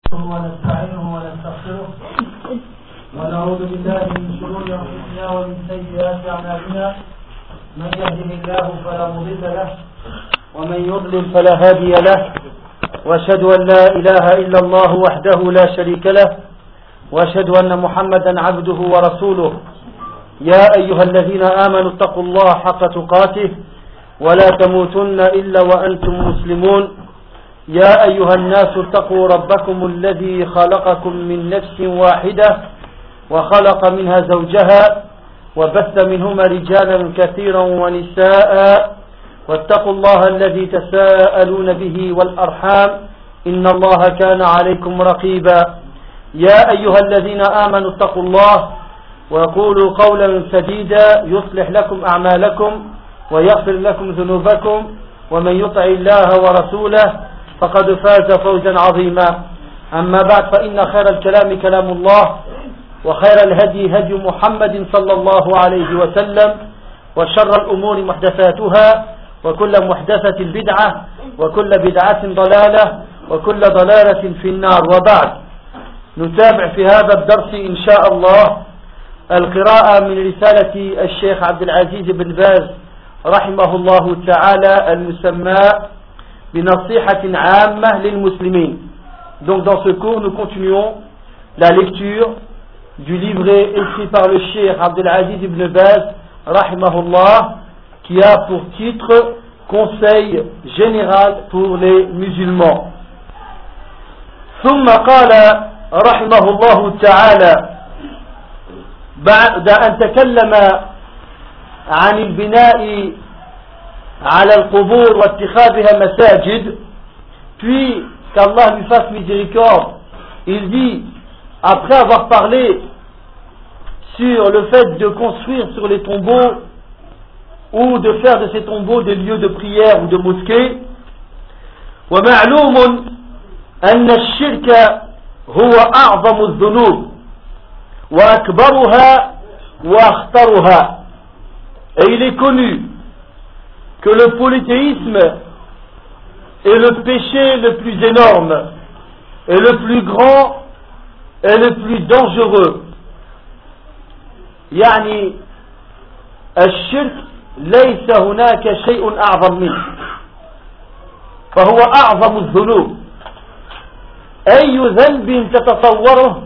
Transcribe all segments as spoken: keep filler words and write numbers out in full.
ونستعينه ونستغفره ونعوذ بالله من شرور انفسنا ومن سيئات اعمالنا من يهده الله فلا مضل له ومن يضلل فلا هادي له واشهد ان لا اله الا الله وحده لا شريك له واشهد ان محمدا عبده ورسوله يا ايها الذين امنوا اتقوا الله حق تقاته ولا تموتن الا وانتم مسلمون يا أيها الناس اتقوا ربكم الذي خلقكم من نفس واحدة وخلق منها زوجها وبث منهما رجالا كثيرا ونساء واتقوا الله الذي تساءلون به والأرحام إن الله كان عليكم رقيبا يا أيها الذين آمنوا اتقوا الله وقولوا قولا سديدا يصلح لكم أعمالكم ويغفر لكم ذنوبكم ومن يطع الله ورسوله فقد فاز فوزا عظيما أما بعد فإن خير الكلام كلام الله وخير الهدي هدي محمد صلى الله عليه وسلم وشر الأمور محدثاتها وكل محدثة بدعة وكل بدعة ضلالة وكل ضلالة في النار. وبعد نتابع في هذا الدرس إن شاء الله القراءة من رسالة الشيخ عبد العزيز بن باز رحمه الله تعالى المسمى بنصيحة عامة للمسلمين. Donc dans ce cours nous continuons la lecture du livret écrit par le cheikh Abdel Aziz ibn Baz rahimahullah qui a pour titre Conseil général pour les musulmans. ثم قال رحمه الله تعالى بعد أن تكلم عن البناء على القبور واتخاذها مساجد, puis qu'Allah lui fasse miséricorde, il dit, après avoir parlé sur le fait de construire sur les tombeaux ou de faire de ces tombeaux des lieux de prière ou de mosquée, ومعلوم أن الشرك هو أعظم الذنوب وأكبرها وأخطرها. Et il est connu que le polythéisme est le péché le plus énorme et le plus grand et le plus dangereux. يعني الشرك ليس هناك شيء أعظم منه فهو أعظم الذنوب. أي ذنب تتصوره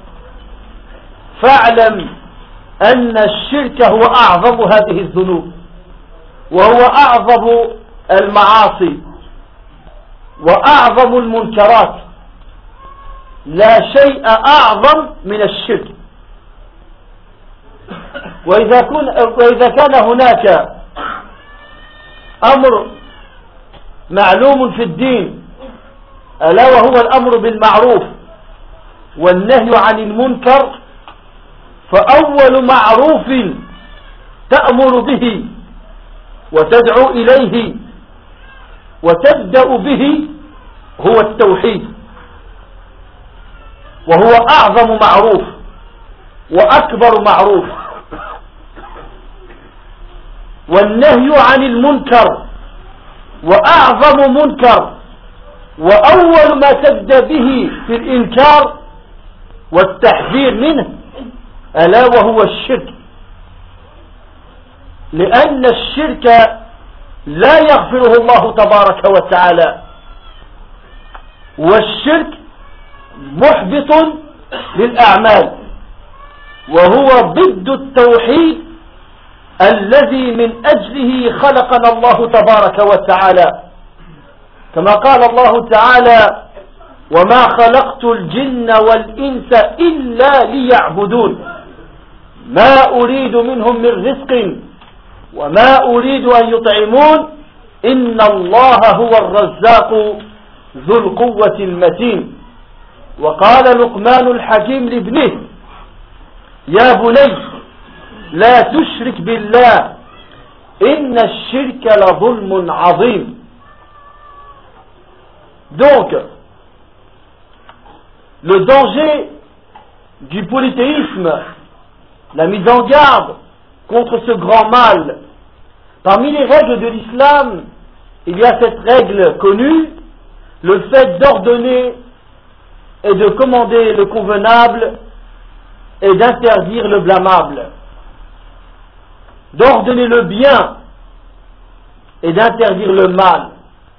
فاعلم أن الشرك هو أعظم هذه الذنوب وهو أعظم المعاصي وأعظم المنكرات. لا شيء أعظم من الشرك. وإذا, كن وإذا كان هناك أمر معلوم في الدين ألا وهو الأمر بالمعروف والنهي عن المنكر, فأول معروف تأمر به وتدعو إليه وتبدأ به هو التوحيد, وهو أعظم معروف وأكبر معروف. والنهي عن المنكر وأعظم منكر, وأول ما تبدأ به في الإنكار والتحذير منه ألا وهو الشرك, لأن الشرك لا يغفره الله تبارك وتعالى, والشرك محبط للأعمال وهو ضد التوحيد الذي من أجله خلقنا الله تبارك وتعالى, كما قال الله تعالى وما خلقت الجن والإنس إلا ليعبدون ما أريد منهم من رزق وما أريد أن يطعمون إن الله هو الرزاق ذو القوة المتين. وقال لقمان الحكيم لابنه يا بني لا تشرك بالله إن الشرك لظلم عظيم. Donc, le danger du polythéisme, la mise en garde contre ce grand mal. Parmi les règles de l'islam, il y a cette règle connue, le fait d'ordonner et de commander le convenable et d'interdire le blâmable, d'ordonner le bien et d'interdire le mal.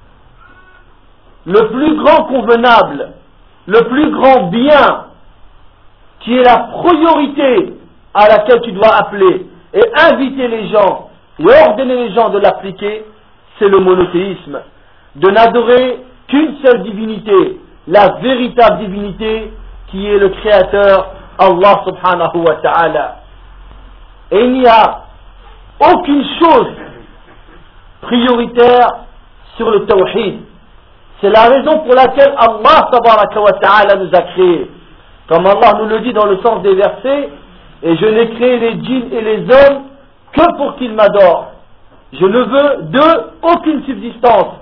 Le plus grand convenable, le plus grand bien, qui est la priorité à laquelle tu dois appeler et inviter les gens et ordonner les gens de l'appliquer, c'est le monothéisme, de n'adorer qu'une seule divinité, la véritable divinité qui est le Créateur, Allah subhanahu wa ta'ala. Et il n'y a aucune chose prioritaire sur le tawhid. C'est la raison pour laquelle Allah tabaraka wa ta'ala nous a créés. Comme Allah nous le dit dans le sens des versets, et je n'ai créé les djinns et les hommes que pour qu'ils m'adorent. Je ne veux d'eux aucune subsistance.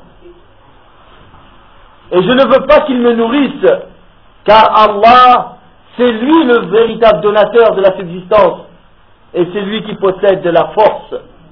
Et je ne veux pas qu'ils me nourrissent, car Allah, c'est lui le véritable donateur de la subsistance, et c'est lui qui possède de la force.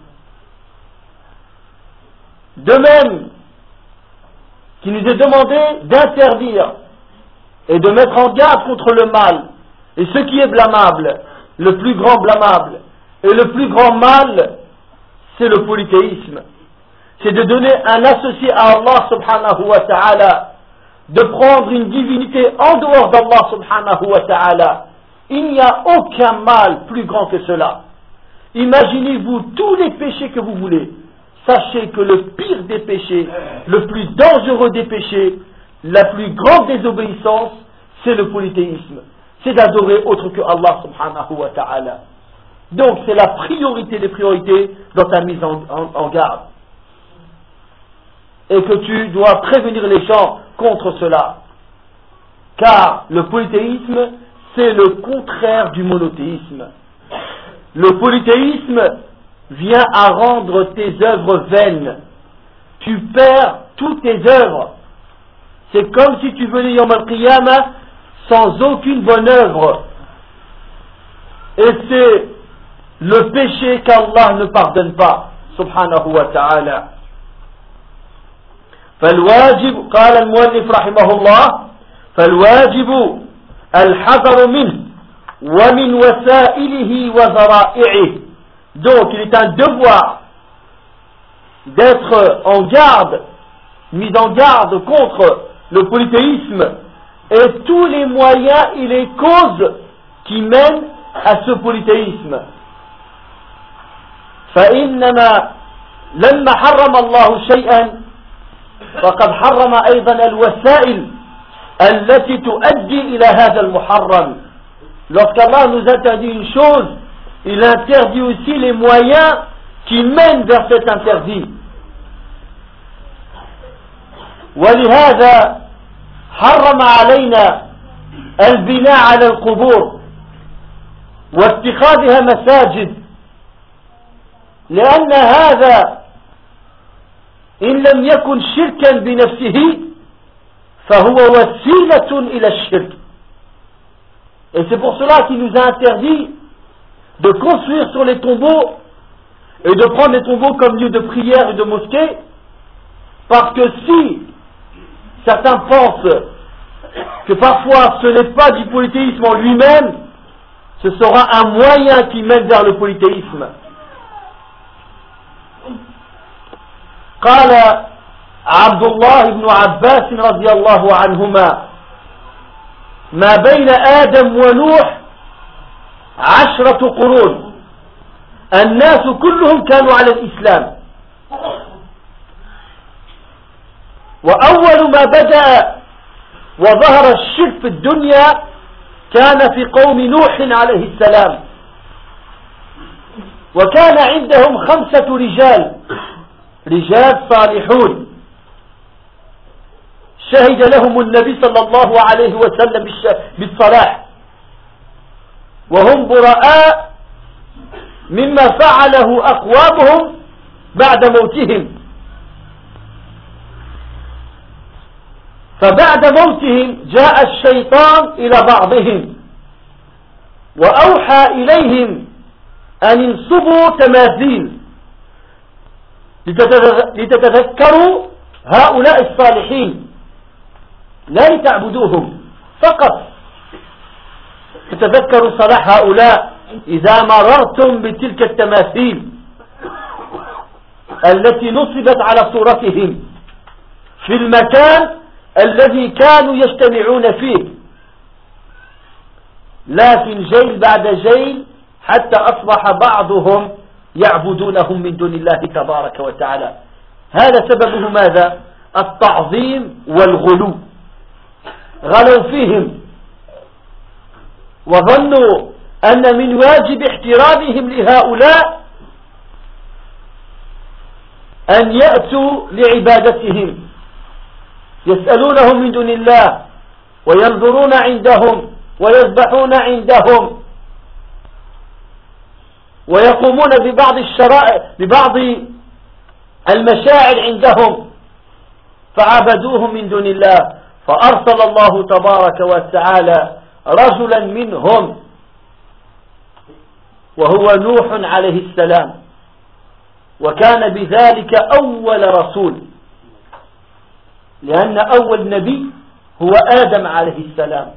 De même, qu'il nous est demandé d'interdire et de mettre en garde contre le mal, et ce qui est blâmable, le plus grand blâmable, et le plus grand mal, c'est le polythéisme. C'est de donner un associé à Allah subhanahu wa ta'ala, de prendre une divinité en dehors d'Allah subhanahu wa ta'ala. Il n'y a aucun mal plus grand que cela. Imaginez-vous tous les péchés que vous voulez. Sachez que le pire des péchés, le plus dangereux des péchés, la plus grande désobéissance, c'est le polythéisme. C'est d'adorer autre que Allah subhanahu wa ta'ala. Donc c'est la priorité des priorités dans ta mise en, en, en garde. Et que tu dois prévenir les gens contre cela. Car le polythéisme, c'est le contraire du monothéisme. Le polythéisme vient à rendre tes œuvres vaines. Tu perds toutes tes œuvres. C'est comme si tu venais Yawm al-Qiyamah sans aucune bonne œuvre. Et c'est le péché qu'Allah ne pardonne pas, subhanahu wa ta'ala. فالواجب قال المؤلف رحمه الله فالواجب الحذر منه ومن وسائله وذرائعه. Donc il est un devoir d'être en garde, mis en garde contre le polythéisme et tous les moyens et les causes qui mènent à ce polythéisme. فإنما لما حرم الله شيئا فقد حرم أيضا الوسائل التي تؤدي إلى هذا المحرم. Lorsqu'Allah nous interdit une chose, il interdit aussi les moyens qui mènent vers cet interdit. ولهذا حرم علينا البناء على القبور واتخاذها مساجد، لأن هذا إن لم يكن شركا بنفسه فهو وسيلة إلى الشرك. Et c'est pour cela qu'il nous a interdit de construire sur les tombeaux et de prendre les tombeaux comme lieu de prière et de mosquée, parce que si certains pensent que parfois ce n'est pas du polythéisme en lui-même, ce sera un moyen qui mène vers le polythéisme. قال عبد الله بن عباس رضي الله عنهما ما بين آدم ونوح عشرة قرون الناس كلهم كانوا على الإسلام، وأول ما بدأ وظهر الشرك في الدنيا كان في قوم نوح عليه السلام، وكان عندهم خمسة رجال رجال صالحون شهد لهم النبي صلى الله عليه وسلم بالصلاح، وهم براء مما فعله أقوامهم بعد موتهم. فبعد موتهم جاء الشيطان إلى بعضهم وأوحى إليهم أن ينصبوا تماثيل لتتذكروا هؤلاء الصالحين لا لتعبدوهم. فقط. تتذكروا صلاح هؤلاء إذا مررتم بتلك التماثيل التي نصبت على صورتهم في المكان الذي كانوا يجتمعون فيه، لكن جيل بعد جيل حتى أصبح بعضهم يعبدونهم من دون الله تبارك وتعالى. هذا سببه ماذا؟ التعظيم والغلو. غلوا فيهم وظنوا أن من واجب احترامهم لهؤلاء أن يأتوا لعبادتهم، يسألونهم من دون الله وينظرون عندهم ويذبحون عندهم ويقومون ببعض الشرائع ببعض المشاعر عندهم، فعبدوهم من دون الله. فأرسل الله تبارك وتعالى رجلا منهم وهو نوح عليه السلام، وكان بذلك أول رسول، لأن أول نبي هو آدم عليه السلام،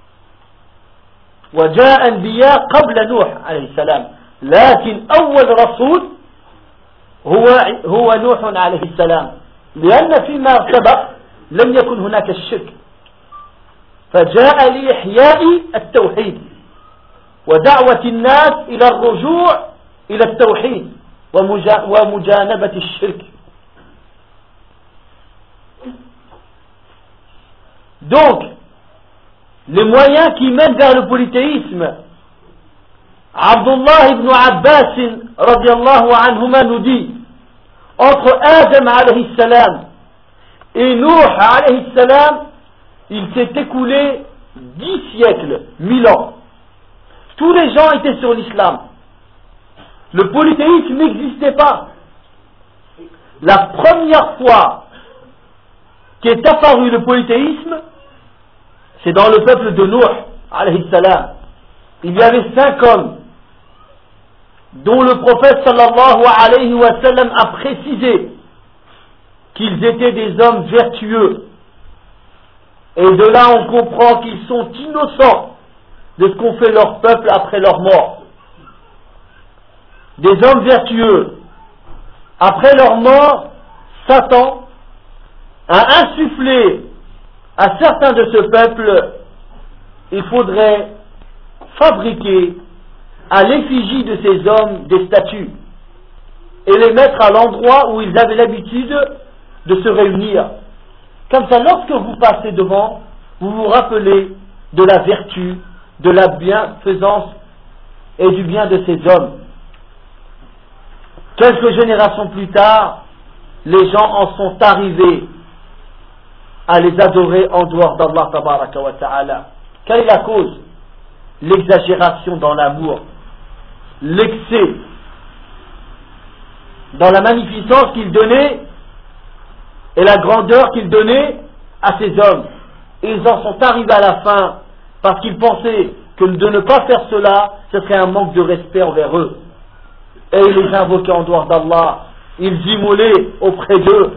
وجاء أنبياء قبل نوح عليه السلام، لكن أول رسول هو هو نوح عليه السلام، لأن فيما سبق لم يكن هناك الشرك، فجاء لإحياء التوحيد ودعوة الناس إلى الرجوع إلى التوحيد ومجانبة الشرك. Donc, les moyens qui mènent vers le polythéisme, Abdullah ibn Abbas radiallahu anhuma nous dit, entre Adam alayhi salam et Nuh alayhi salam, il s'est écoulé dix siècles, mille ans. Tous les gens étaient sur l'islam. Le polythéisme n'existait pas. La première fois qu'est apparu le polythéisme, c'est dans le peuple de Nuh alayhi salam. Il y avait cinq hommes dont le prophète sallallahu alayhi wa sallam a précisé qu'ils étaient des hommes vertueux. Et de là on comprend qu'ils sont innocents de ce qu'ont fait leur peuple après leur mort. Des hommes vertueux. Après leur mort, Satan a insufflé à certains de ce peuple, il faudrait fabriquer à l'effigie de ces hommes des statues et les mettre à l'endroit où ils avaient l'habitude de se réunir. Comme ça, lorsque vous passez devant, vous vous rappelez de la vertu, de la bienfaisance et du bien de ces hommes. Quelques générations plus tard, les gens en sont arrivés à les adorer en dehors d'Allah tabaraka wa ta'ala. Quelle est la cause? L'exagération dans l'amour, l'excès dans la magnificence qu'ils donnaient et la grandeur qu'ils donnaient à ces hommes. Et ils en sont arrivés à la fin parce qu'ils pensaient que de ne pas faire cela, ce serait un manque de respect envers eux. Et ils les invoquaient en dehors d'Allah, ils immolaient auprès d'eux,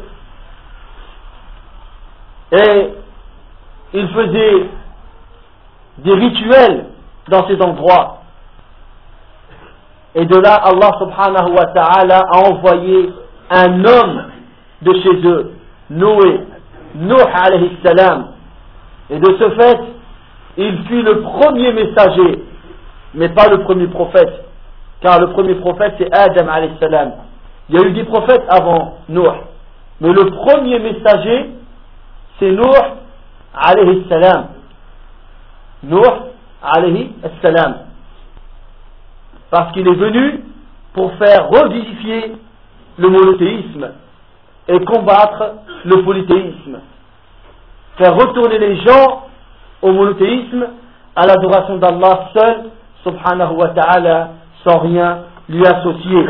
et ils faisaient des rituels dans ces endroits. Et de là, Allah subhanahu wa ta'ala a envoyé un homme de chez eux, Noé, Nuh alayhi salam. Et de ce fait, il fut le premier messager, mais pas le premier prophète, car le premier prophète c'est Adam alayhi salam. Il y a eu des prophètes avant Nuh, mais le premier messager c'est Nuh alayhi salam. Nuh alayhi salam. Parce qu'il est venu pour faire revivifier le monothéisme et combattre le polythéisme. Faire retourner les gens au monothéisme, à l'adoration d'Allah seul, subhanahu wa ta'ala, sans rien lui associer.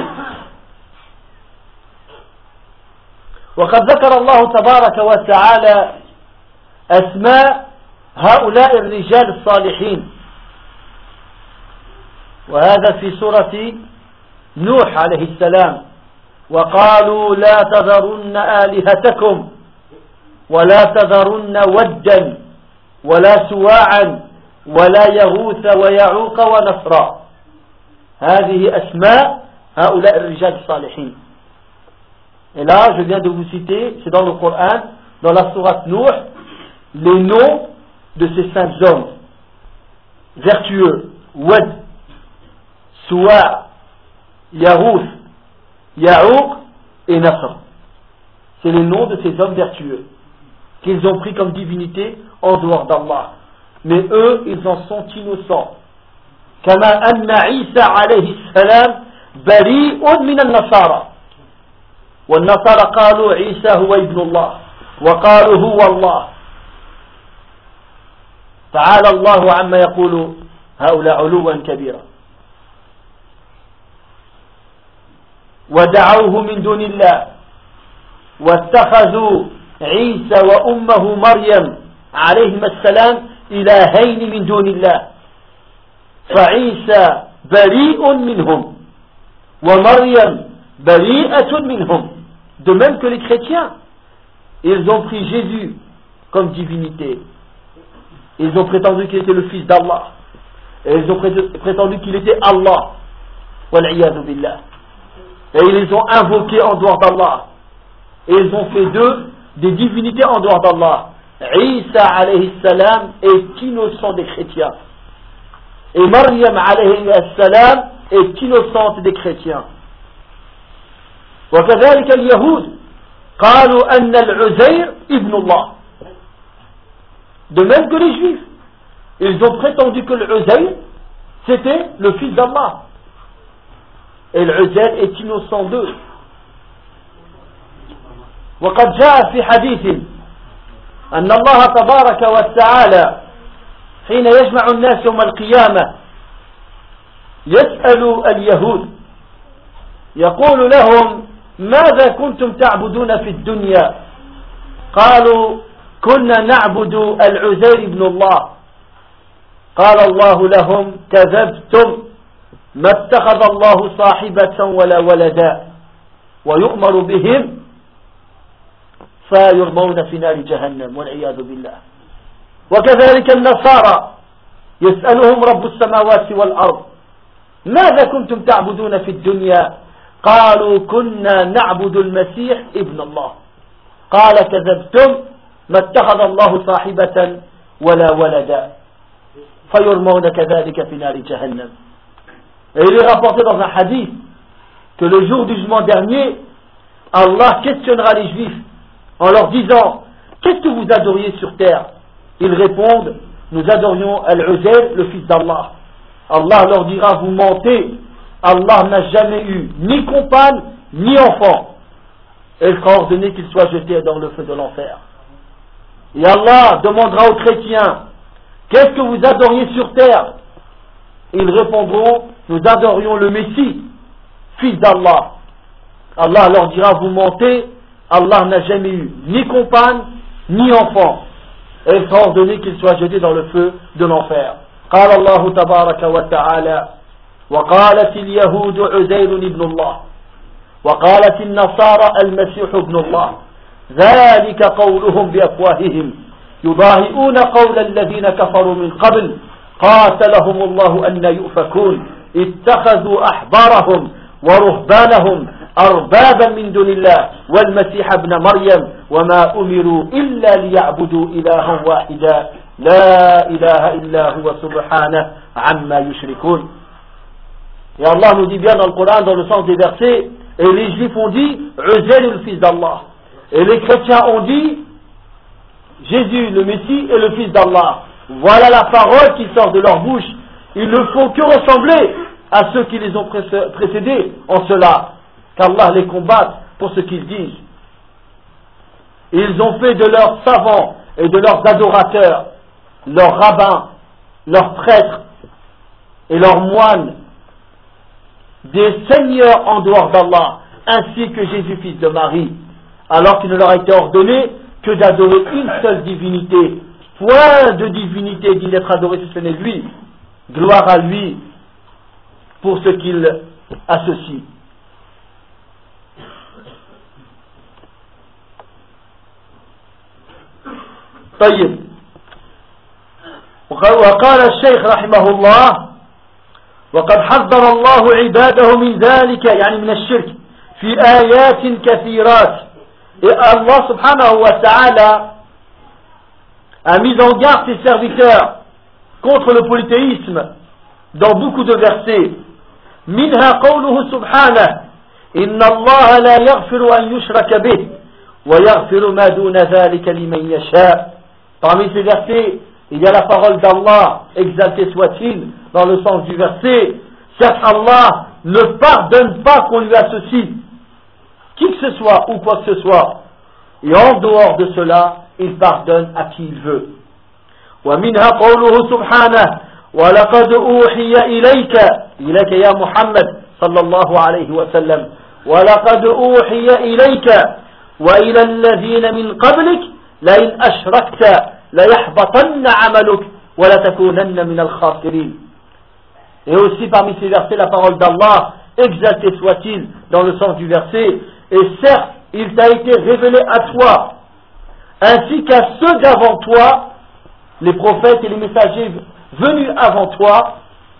وقد ذكر الله تبارك وتعالى أسماء هؤلاء الرجال الصالحين، وهذا في سورة نوح عليه السلام. وقالوا لا تذرن آلهتكم ولا تذرن ودا ولا سواعا ولا يغوث ويعوق ونصرا. هذه أسماء هؤلاء الرجال الصالحين. Et là, je viens de vous citer, c'est dans le Coran, dans la sourate Nuh, les noms de ces cinq hommes vertueux. Wad, Suwa, Yarouth, Ya'ouq et Nasr. C'est les noms de ces hommes vertueux qu'ils ont pris comme divinité en dehors d'Allah. Mais eux, ils en sont innocents. كما أن عيسى عليه السلام بريء من النصارى. والنصارى قالوا عيسى هو ابن الله وقالوا هو الله. تعالى الله عما يقول هؤلاء علوا كبيرا. ودعوه من دون الله واتخذوا عيسى وأمه مريم عليهما السلام إلهين من دون الله فعيسى بريء منهم ومريم بريئة منهم. De même que les chrétiens, ils ont pris Jésus comme divinité. Ils ont prétendu qu'il était le fils d'Allah. Et ils ont prétendu qu'il était Allah. Wal'iyadu billah. Et ils les ont invoqués en dehors d'Allah. Et ils ont fait d'eux des divinités en dehors d'Allah. Isa alayhi salam est innocent des chrétiens. Et Maryam alayhi salam est innocente des chrétiens. وكذلك اليهود قالوا أن العزير ابن الله. De même que les juifs, ils ont prétendu que l'Uzair c'était le fils d'Allah. Et l'Uzair est innocent d'eux. وقد جاء في حديث أن الله تبارك وتعالى حين يجمع الناس يوم القيامة يسأل اليهود يقول لهم ماذا كنتم تعبدون في الدنيا؟ قالوا كنا نعبد العزير بن الله. قال الله لهم كذبتم ما اتخذ الله صاحبة ولا ولدا ويؤمر بهم فيرمون في نار جهنم والعياذ بالله. وكذلك النصارى يسألهم رب السماوات والأرض ماذا كنتم تعبدون في الدنيا؟ قالوا كنا نعبد المسيح ابن الله. قال كذبتم ما اتخذ الله صاحبة ولا ولدا فيرمون كذلك في نار جهنم. Et il est rapporté dans un hadith que le jour du jugement dernier, Allah questionnera les juifs en leur disant qu'est-ce que vous adoriez sur terre? Ils répondent nous adorions Al-Uzair, le fils d'Allah. Allah leur dira vous mentez, Allah n'a jamais eu ni compagne ni enfant. Et il sera ordonné qu'il soit jeté dans le feu de l'enfer. Et Allah demandera aux chrétiens qu'est-ce que vous adoriez sur terre? Ils répondront nous adorions le Messie, fils d'Allah. Allah leur dira vous mentez, Allah n'a jamais eu ni compagne ni enfant. Et il sera ordonné qu'il soit jeté dans le feu de l'enfer. قال الله تبارك وتعالى وقالت اليهود عزير ابن الله وقالت النصارى المسيح ابن الله ذلك قولهم بأفواههم يضاهئون قول الذين كفروا من قبل قاتلهم الله أن يؤفكون اتخذوا أحبارهم ورهبانهم أربابا من دون الله والمسيح ابن مريم وما أمروا إلا ليعبدوا إلها واحدا لا إله إلا هو سبحانه عما يشركون. Et Allah nous dit bien dans le Coran, dans le sens des versets, et les juifs ont dit Uzair le fils d'Allah, et les chrétiens ont dit Jésus le Messie est le fils d'Allah. Voilà la parole qui sort de leur bouche. Ils ne font que ressembler à ceux qui les ont précédés en cela, qu'Allah les combatte pour ce qu'ils disent. Ils ont fait de leurs savants et de leurs adorateurs leurs rabbins, leurs prêtres et leurs moines des seigneurs en dehors d'Allah, ainsi que Jésus fils de Marie, alors qu'il ne leur a été ordonné que d'adorer une seule divinité. Point de divinité digne d'être adorée si ce n'est lui. Gloire à lui pour ce qu'il associe. طيب وقال الشيخ رحمه الله وقد حذر الله عباده من ذلك يعني من الشرك في آيات كثيرات. Et Allah subhanahu wa ta'ala a mis en garde ses serviteurs contre le polythéisme dans beaucoup de versets. منها قوله سبحانه إن الله لا يغفر أن يشرك به ويغفر ما دون ذلك لمن يشاء. Parmi ces versets, il y a la parole d'Allah, exalté soit-il, dans le sens du verset. Certes, Allah ne pardonne pas qu'on lui associe qui que ce soit ou quoi que ce soit. Et en dehors de cela, il pardonne à qui il veut. ومنها قوله سبحانه ولقد أوحي إليك إليك يا محمد صلى الله عليه وسلم ولقد أوحي إليك وإلى الذين من قبلك لئن أشركت ليحبطن عملك ولتكونن من الخاسرين. Et aussi parmi ces versets la parole d'Allah, exalté soit-il dans le sens du verset, et certes il t'a été révélé à toi ainsi qu'à ceux d'avant toi, les prophètes et les messagers venus avant toi,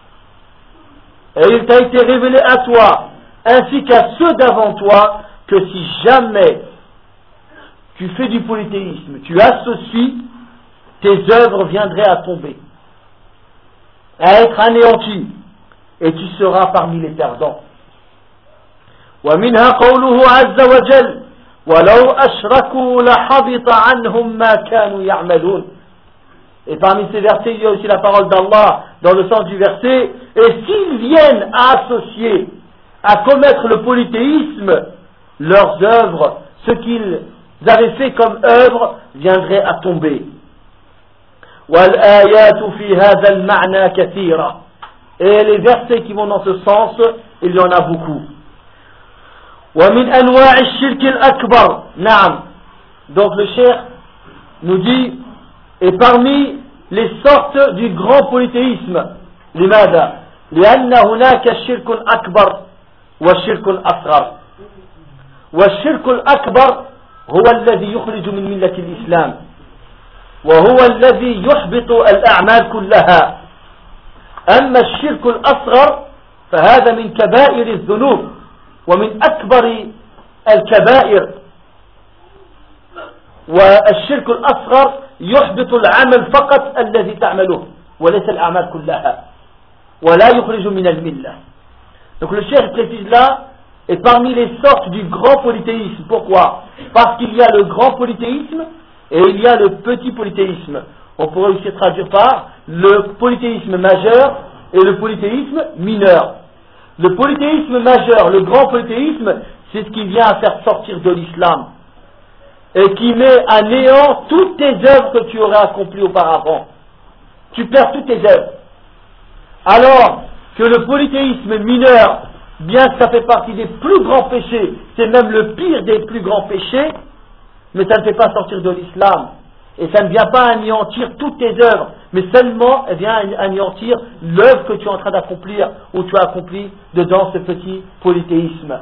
et il t'a été révélé à toi ainsi qu'à ceux d'avant toi que si jamais tu fais du polythéisme, tu associes, tes œuvres viendraient à tomber, à être anéanties, et tu seras parmi les perdants. ومنها قوله عز وجل ولو أشركوا لحبط عنهم ما كانوا يعملون. Et parmi ces versets, il y a aussi la parole d'Allah dans le sens du verset, et s'ils viennent à associer, à commettre le polythéisme, leurs œuvres, ce qu'ils avaient fait comme œuvre, viendraient à tomber. وَالْآيَاتُ فِي هَذَا الْمَعْنَى كَثِيرًا. Et les versets qui vont dans ce sens, il y en a beaucoup. وَمِنْ أَنْوَاعِ الشِّرْكِ الْأَكْبَرِ. نعم. Donc le cheikh nous dit, et parmi les sortes du grand polythéisme, لماذا؟ لأن هناك شرك أكبر وشرك أصغر. والشرك الأكبر هو الذي يخرج من ملة الإسلام وهو الذي يحبط الأعمال كلها. أما الشرك الأصغر فهذا من كبائر الذنوب ومن أكبر الكبائر. والشرك الأصغر يحبط العمل فقط الذي تعمله وليس الأعمال كلها ولا يخرج من الملة. Donc le cheikh précise là, et parmi les sortes du grand polythéisme. Pourquoi? Parce qu'il y a le grand polythéisme et il y a le petit polythéisme. On pourrait aussi traduire par le polythéisme majeur et le polythéisme mineur. Le polythéisme majeur, le grand polythéisme, c'est ce qui vient à faire sortir de l'islam et qui met à néant toutes tes œuvres que tu aurais accomplies auparavant. Tu perds toutes tes œuvres. Alors que le polythéisme mineur, bien que ça fait partie des plus grands péchés, c'est même le pire des plus grands péchés, mais ça ne fait pas sortir de l'islam. Et ça ne vient pas anéantir toutes tes œuvres, mais seulement elle vient anéantir l'œuvre que tu es en train d'accomplir, ou tu as accompli dedans ce petit polythéisme.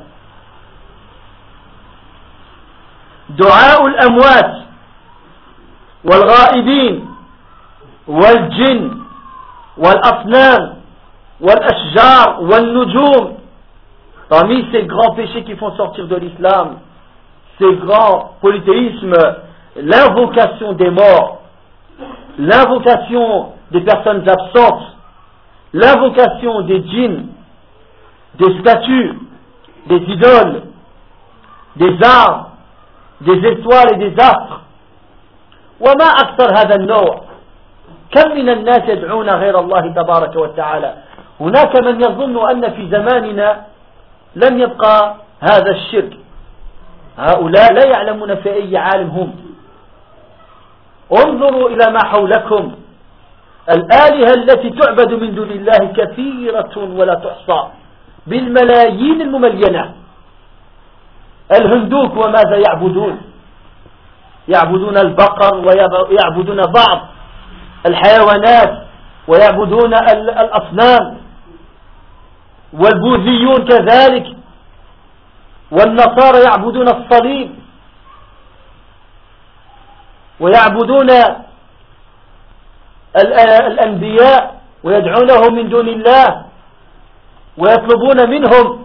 دعاء الأموات والغائبين والجن والأصنام والأشجار والنجوم. Parmi ces grands péchés qui font sortir de l'islam, ces grands polythéismes, l'invocation des morts, l'invocation des personnes absentes, l'invocation des djinns, des statues, des idoles, des arbres, des étoiles et des astres. وما أكثر هذا النوع. كم من الناس يدعون غير الله تبارك وتعالى. هناك من يظن أن في زماننا لم يبقى هذا الشرك. هؤلاء لا يعلمون في أي عالم هم. انظروا إلى ما حولكم. الآلهة التي تعبد من دون الله كثيرة ولا تحصى بالملايين المملينة. الهندوك وماذا يعبدون؟ يعبدون البقر ويعبدون بعض الحيوانات ويعبدون الأصنام. والبوذيون كذلك، والنصارى يعبدون الصليب ويعبدون الأنبياء ويدعونهم من دون الله ويطلبون منهم،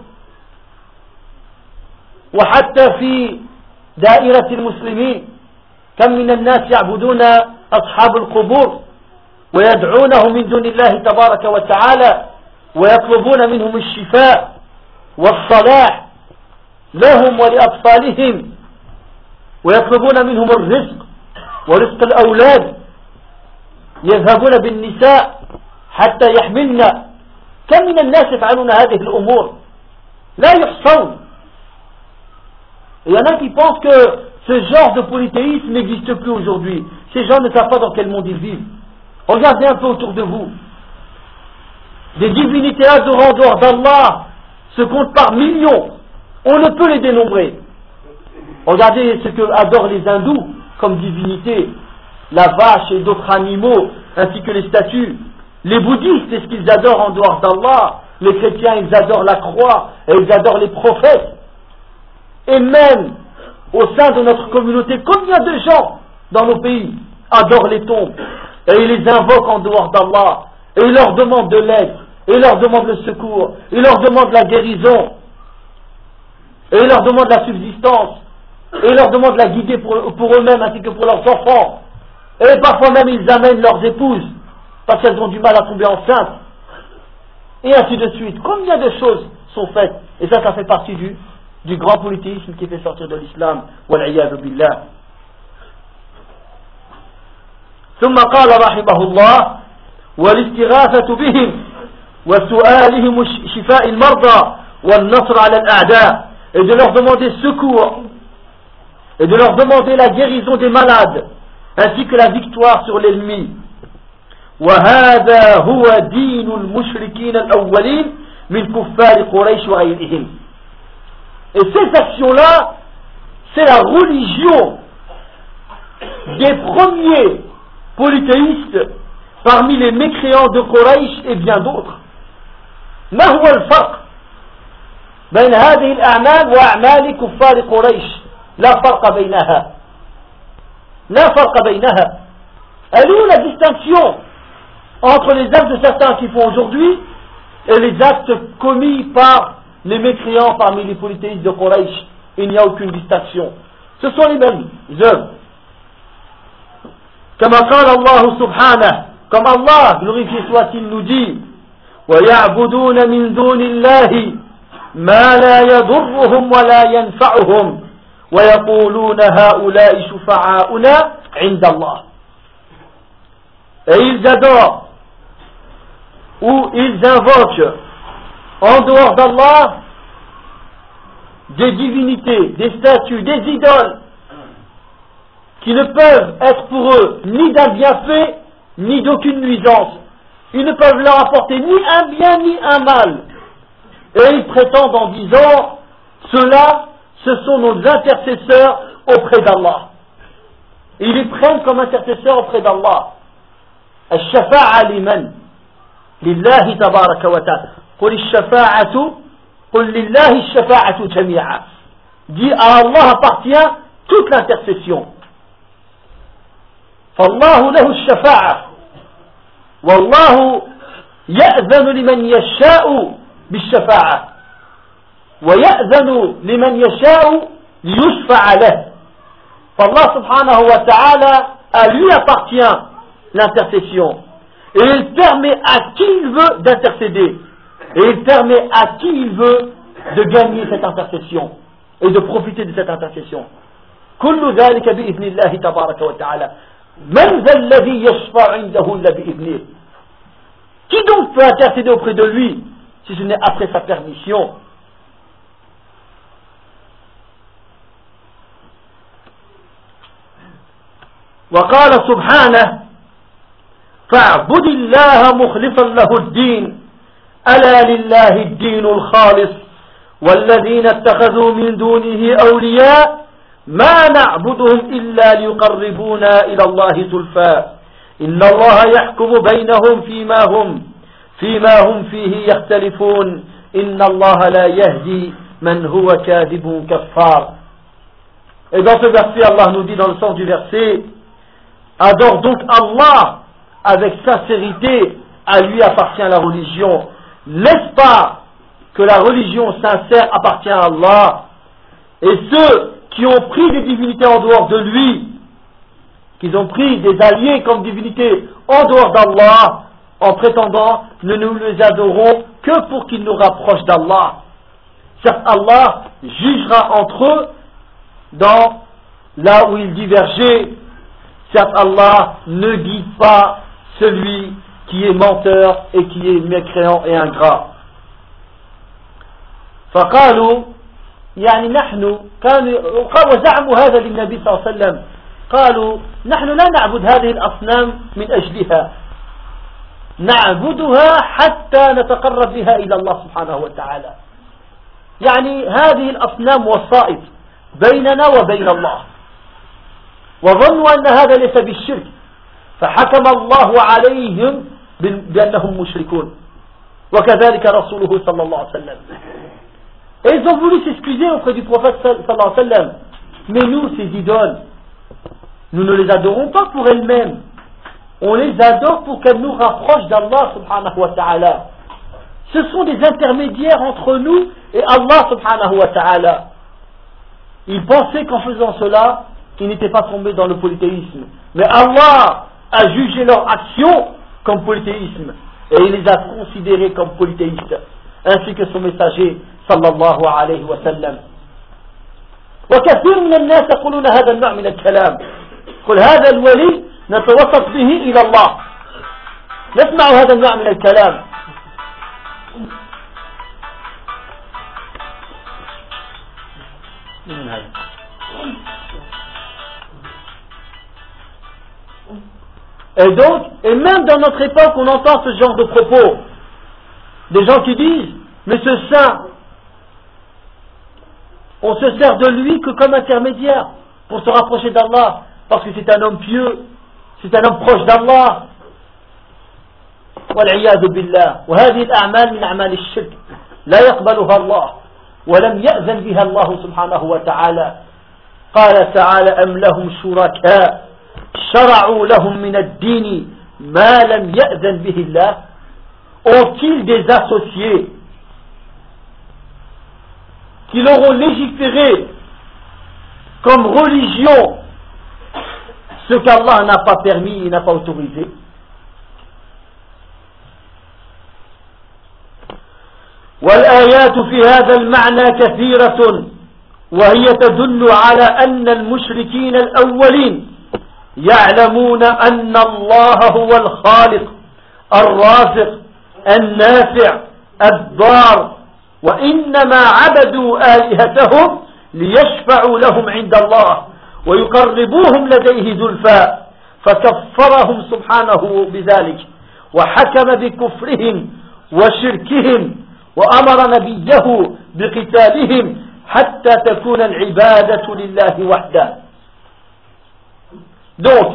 وحتى في دائرة المسلمين كم من الناس يعبدون أصحاب القبور ويدعونهم من دون الله تبارك وتعالى ويطلبون منهم الشفاء والصلاح لهم ولأطفالهم، ويطلبون منهم الرزق ورزق الأولاد، يذهبون بالنساء حتى يحملن. كم من الناس يفعلون هذه الأمور لا يحصون. Il y en a qui pensent que ce genre de polythéisme n'existe plus aujourd'hui. Ces gens ne savent pas dans quel monde ils vivent. Regardez un peu autour de vous. Des divinités adorant en dehors d'Allah se comptent par millions. On ne peut les dénombrer. Regardez ce que adorent les hindous comme divinité, la vache et d'autres animaux, ainsi que les statues. Les bouddhistes, c'est ce qu'ils adorent en dehors d'Allah. Les chrétiens, ils adorent la croix et ils adorent les prophètes. Et même au sein de notre communauté, combien de gens dans nos pays adorent les tombes et ils les invoquent en dehors d'Allah et ils leur demandent de l'aide, et ils leur demandent le secours, ils leur demandent la guérison, et ils leur demandent la subsistance, et ils leur demandent la guider pour, pour eux-mêmes ainsi que pour leurs enfants. Et parfois même ils amènent leurs épouses parce qu'elles ont du mal à tomber enceintes, et ainsi de suite. Combien de choses sont faites, et ça, ça fait partie du du grand polythéisme qui fait sortir de l'islam. Wal'iyadu billah. ثم قال رحمه الله: والاستغاثة بهم وسؤالهم شفاء المرضى والنصر على الأعداء, et de leur demander secours et de leur demander la guérison des malades ainsi que la victoire sur l'ennemi. وهذا هو دين المشركين الأولين من كفار قريش وغيرهم. Et ces actions-là, c'est la religion des premiers polythéistes parmi les mécréants de Quraysh et bien d'autres. ما هو الفرق بين هذه الأعمال وأعمال كفار قريش؟ لا فرق بينها. لا فرق بينها. Elle est où la distinction entre les actes de certains qui font aujourd'hui et les actes commis par les mécréants parmi les polythéistes de Quraysh? Il n'y a aucune distinction. Ce sont les mêmes œuvres. كما قال الله سبحانه, comme Allah, glorifié soit-il, nous dit: ويعبدون من دون الله ما لا يضرهم ولا ينفعهم ويقولون هؤلاء شفعاؤنا عند الله. Et ils adorent ou ils invoquent en dehors d'Allah des divinités, des statues, des idoles qui ne peuvent être pour eux ni d'un bienfait ni d'aucune nuisance. Ils ne peuvent leur apporter ni un bien ni un mal. Et ils prétendent en disant: ceux-là, ce sont nos intercesseurs auprès d'Allah. Ils les prennent comme intercesseurs auprès d'Allah. الشفاعة لمن؟ لله تبارك وتعالى. قل الشفاعة قل لله الشفاعة جميعا. Dit à Allah appartient toute l'intercession. فالله له الشفاعة والله يأذن لمن يشاء بالشفاعة ويأذن لمن يشاء ليشفع له. فالله سبحانه وتعالى, à lui appartient l'intercession, et il permet à qui il veut d'intercéder, et il permet à qui il veut de gagner cette intercession et de profiter de cette intercession. كل ذلك بإذن الله تبارك وتعالى. من ذا الذي يشفع عنده إلا بإذنه. Qui donc peut intercéder auprès de lui si ce n'est après sa permission? وقال سبحانه: فاعبد الله مخلصا له الدين ألا لله الدين الخالص والذين اتخذوا من دونه أولياء ما نعبدهم إلا ليقربونا إلى الله زلفى إن الله يحكم بينهم فيما هم فيما هم فيه يختلفون إن الله لا يهدي من هو كاذب كفار. Et dans ce verset, Allah nous dit dans le sens du verset: adore donc Allah avec sincérité, à lui appartient la religion. N'est-ce pas que la religion sincère appartient à Allah? Et ceux qui ont pris des divinités en dehors de lui, qu'ils ont pris des alliés comme divinités en dehors d'Allah, en prétendant ne nous les adorons que pour qu'ils nous rapprochent d'Allah. Certes, Allah jugera entre eux dans là où ils divergeaient. Certes, Allah ne guide pas celui qui est menteur et qui est mécréant et ingrat. فقالوا يعني نحن كانوا وزعموا هذا للنبي صلى الله عليه وسلم قالوا نحن لا نعبد هذه الأصنام من أجلها نعبدها حتى نتقرب بها إلى الله سبحانه وتعالى يعني هذه الأصنام وسائط بيننا وبين الله وظنوا أن هذا ليس بالشرك فحكم الله عليهم بأنهم مشركون وكذلك رسوله صلى الله عليه وسلم. Et ils ont voulu s'excuser auprès du prophète sallallahu alayhi wa sallam. Mais nous, ces idoles, nous ne les adorons pas pour elles-mêmes. On les adore pour qu'elles nous rapprochent d'Allah subhanahu wa ta'ala. Ce sont des intermédiaires entre nous et Allah subhanahu wa ta'ala. Ils pensaient qu'en faisant cela, ils n'étaient pas tombés dans le polythéisme. Mais Allah a jugé leur action comme polythéisme. Et il les a considérés comme polythéistes. Ainsi que son messager sallallahu alayhi wa sallam. وكثير من الناس يقولون هذا النوع من الكلام. قل هذا الولي نتوسط به إلى الله. نسمع هذا النوع من الكلام. Et donc, et même dans notre époque, on entend ce genre de propos. Des gens qui disent, mais ce saint, on se sert de lui que comme intermédiaire pour se rapprocher d'Allah, parce que c'est un homme pieux, c'est un homme proche d'Allah. والعياذ بالله. وهذه الأعمال من أعمال الشرك لا يقبلها الله ولم يأذن بها الله سبحانه وتعالى. قال تعالى أم لهم شركاء شرعوا لهم من الدين ما لم يأذن به الله. Ont-ils des associés qui leur ont légiféré comme religion ce qu'Allah n'a pas permis et n'a pas autorisé? والآيات في هذا المعنى كثيرة وهي تدل على أن المشركين الأولين يعلمون أن الله هو الخالق الرازق النافع الضار وإنما عبدوا آلهتهم ليشفعوا لهم عند الله ويقربوهم لديه زلفى فكفرهم سبحانه بذلك وحكم بكفرهم وشركهم وأمر نبيه بقتالهم حتى تكون العبادة لله وحده. Donc,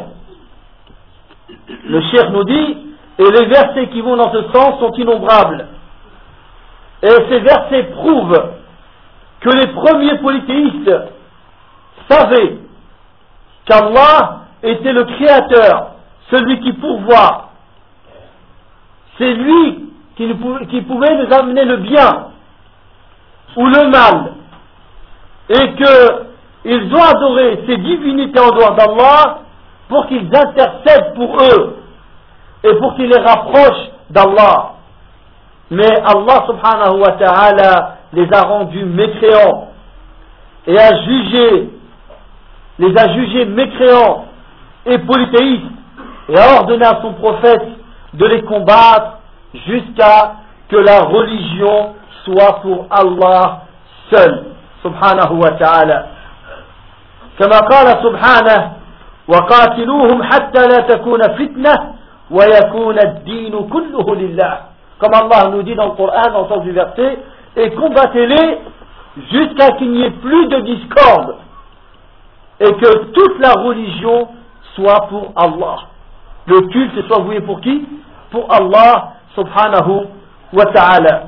le cheikh nous dit, et les versets qui vont dans ce sens sont innombrables. Et ces versets prouvent que les premiers polythéistes savaient qu'Allah était le créateur, celui qui pourvoit. C'est lui qui, qui pouvait nous amener le bien ou le mal. Et qu'ils ont adoré ces divinités en dehors d'Allah pour qu'ils intercèdent pour eux et pour qu'ils les rapprochent d'Allah. Mais Allah subhanahu wa ta'ala les a rendus mécréants et a jugé, les a jugés mécréants et polythéistes et a ordonné à son prophète de les combattre jusqu'à que la religion soit pour Allah seul subhanahu wa ta'ala. كما قال سبحانه وقاتلوهم حتى لا تكون فتنة ويكون الدين كله لله. Comme Allah nous dit dans le Coran, dans le sens du verset, et combattez-les jusqu'à qu'il n'y ait plus de discorde et que toute la religion soit pour Allah. Le culte soit voué pour qui? Pour Allah subhanahu wa ta'ala.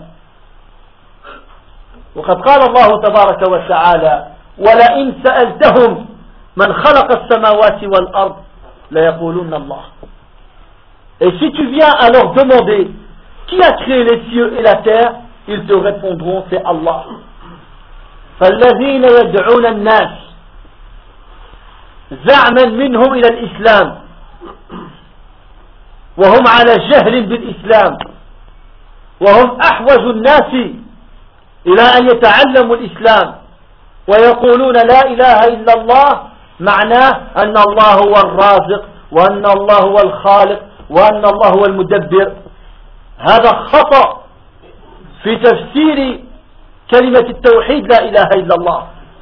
وقد قال الله تبارك وتعالى ولئن سألتهم من خلق السماوات والأرض ليقولون الله. Et si tu viens à leur demander qui a créé les cieux et la terre, ils te répondront c'est Allah. فالذين يدعون الناس زعما منهم إلى الإسلام وهم على جهل بالإسلام وهم أحوج الناس إلى أن يتعلموا الإسلام ويقولون لا إله إلا الله معناه أن الله هو الرازق وأن الله هو الخالق وأن الله هو المدبر. هذا خطأ في تفسير كلمة التوحيد لا إله إلا الله.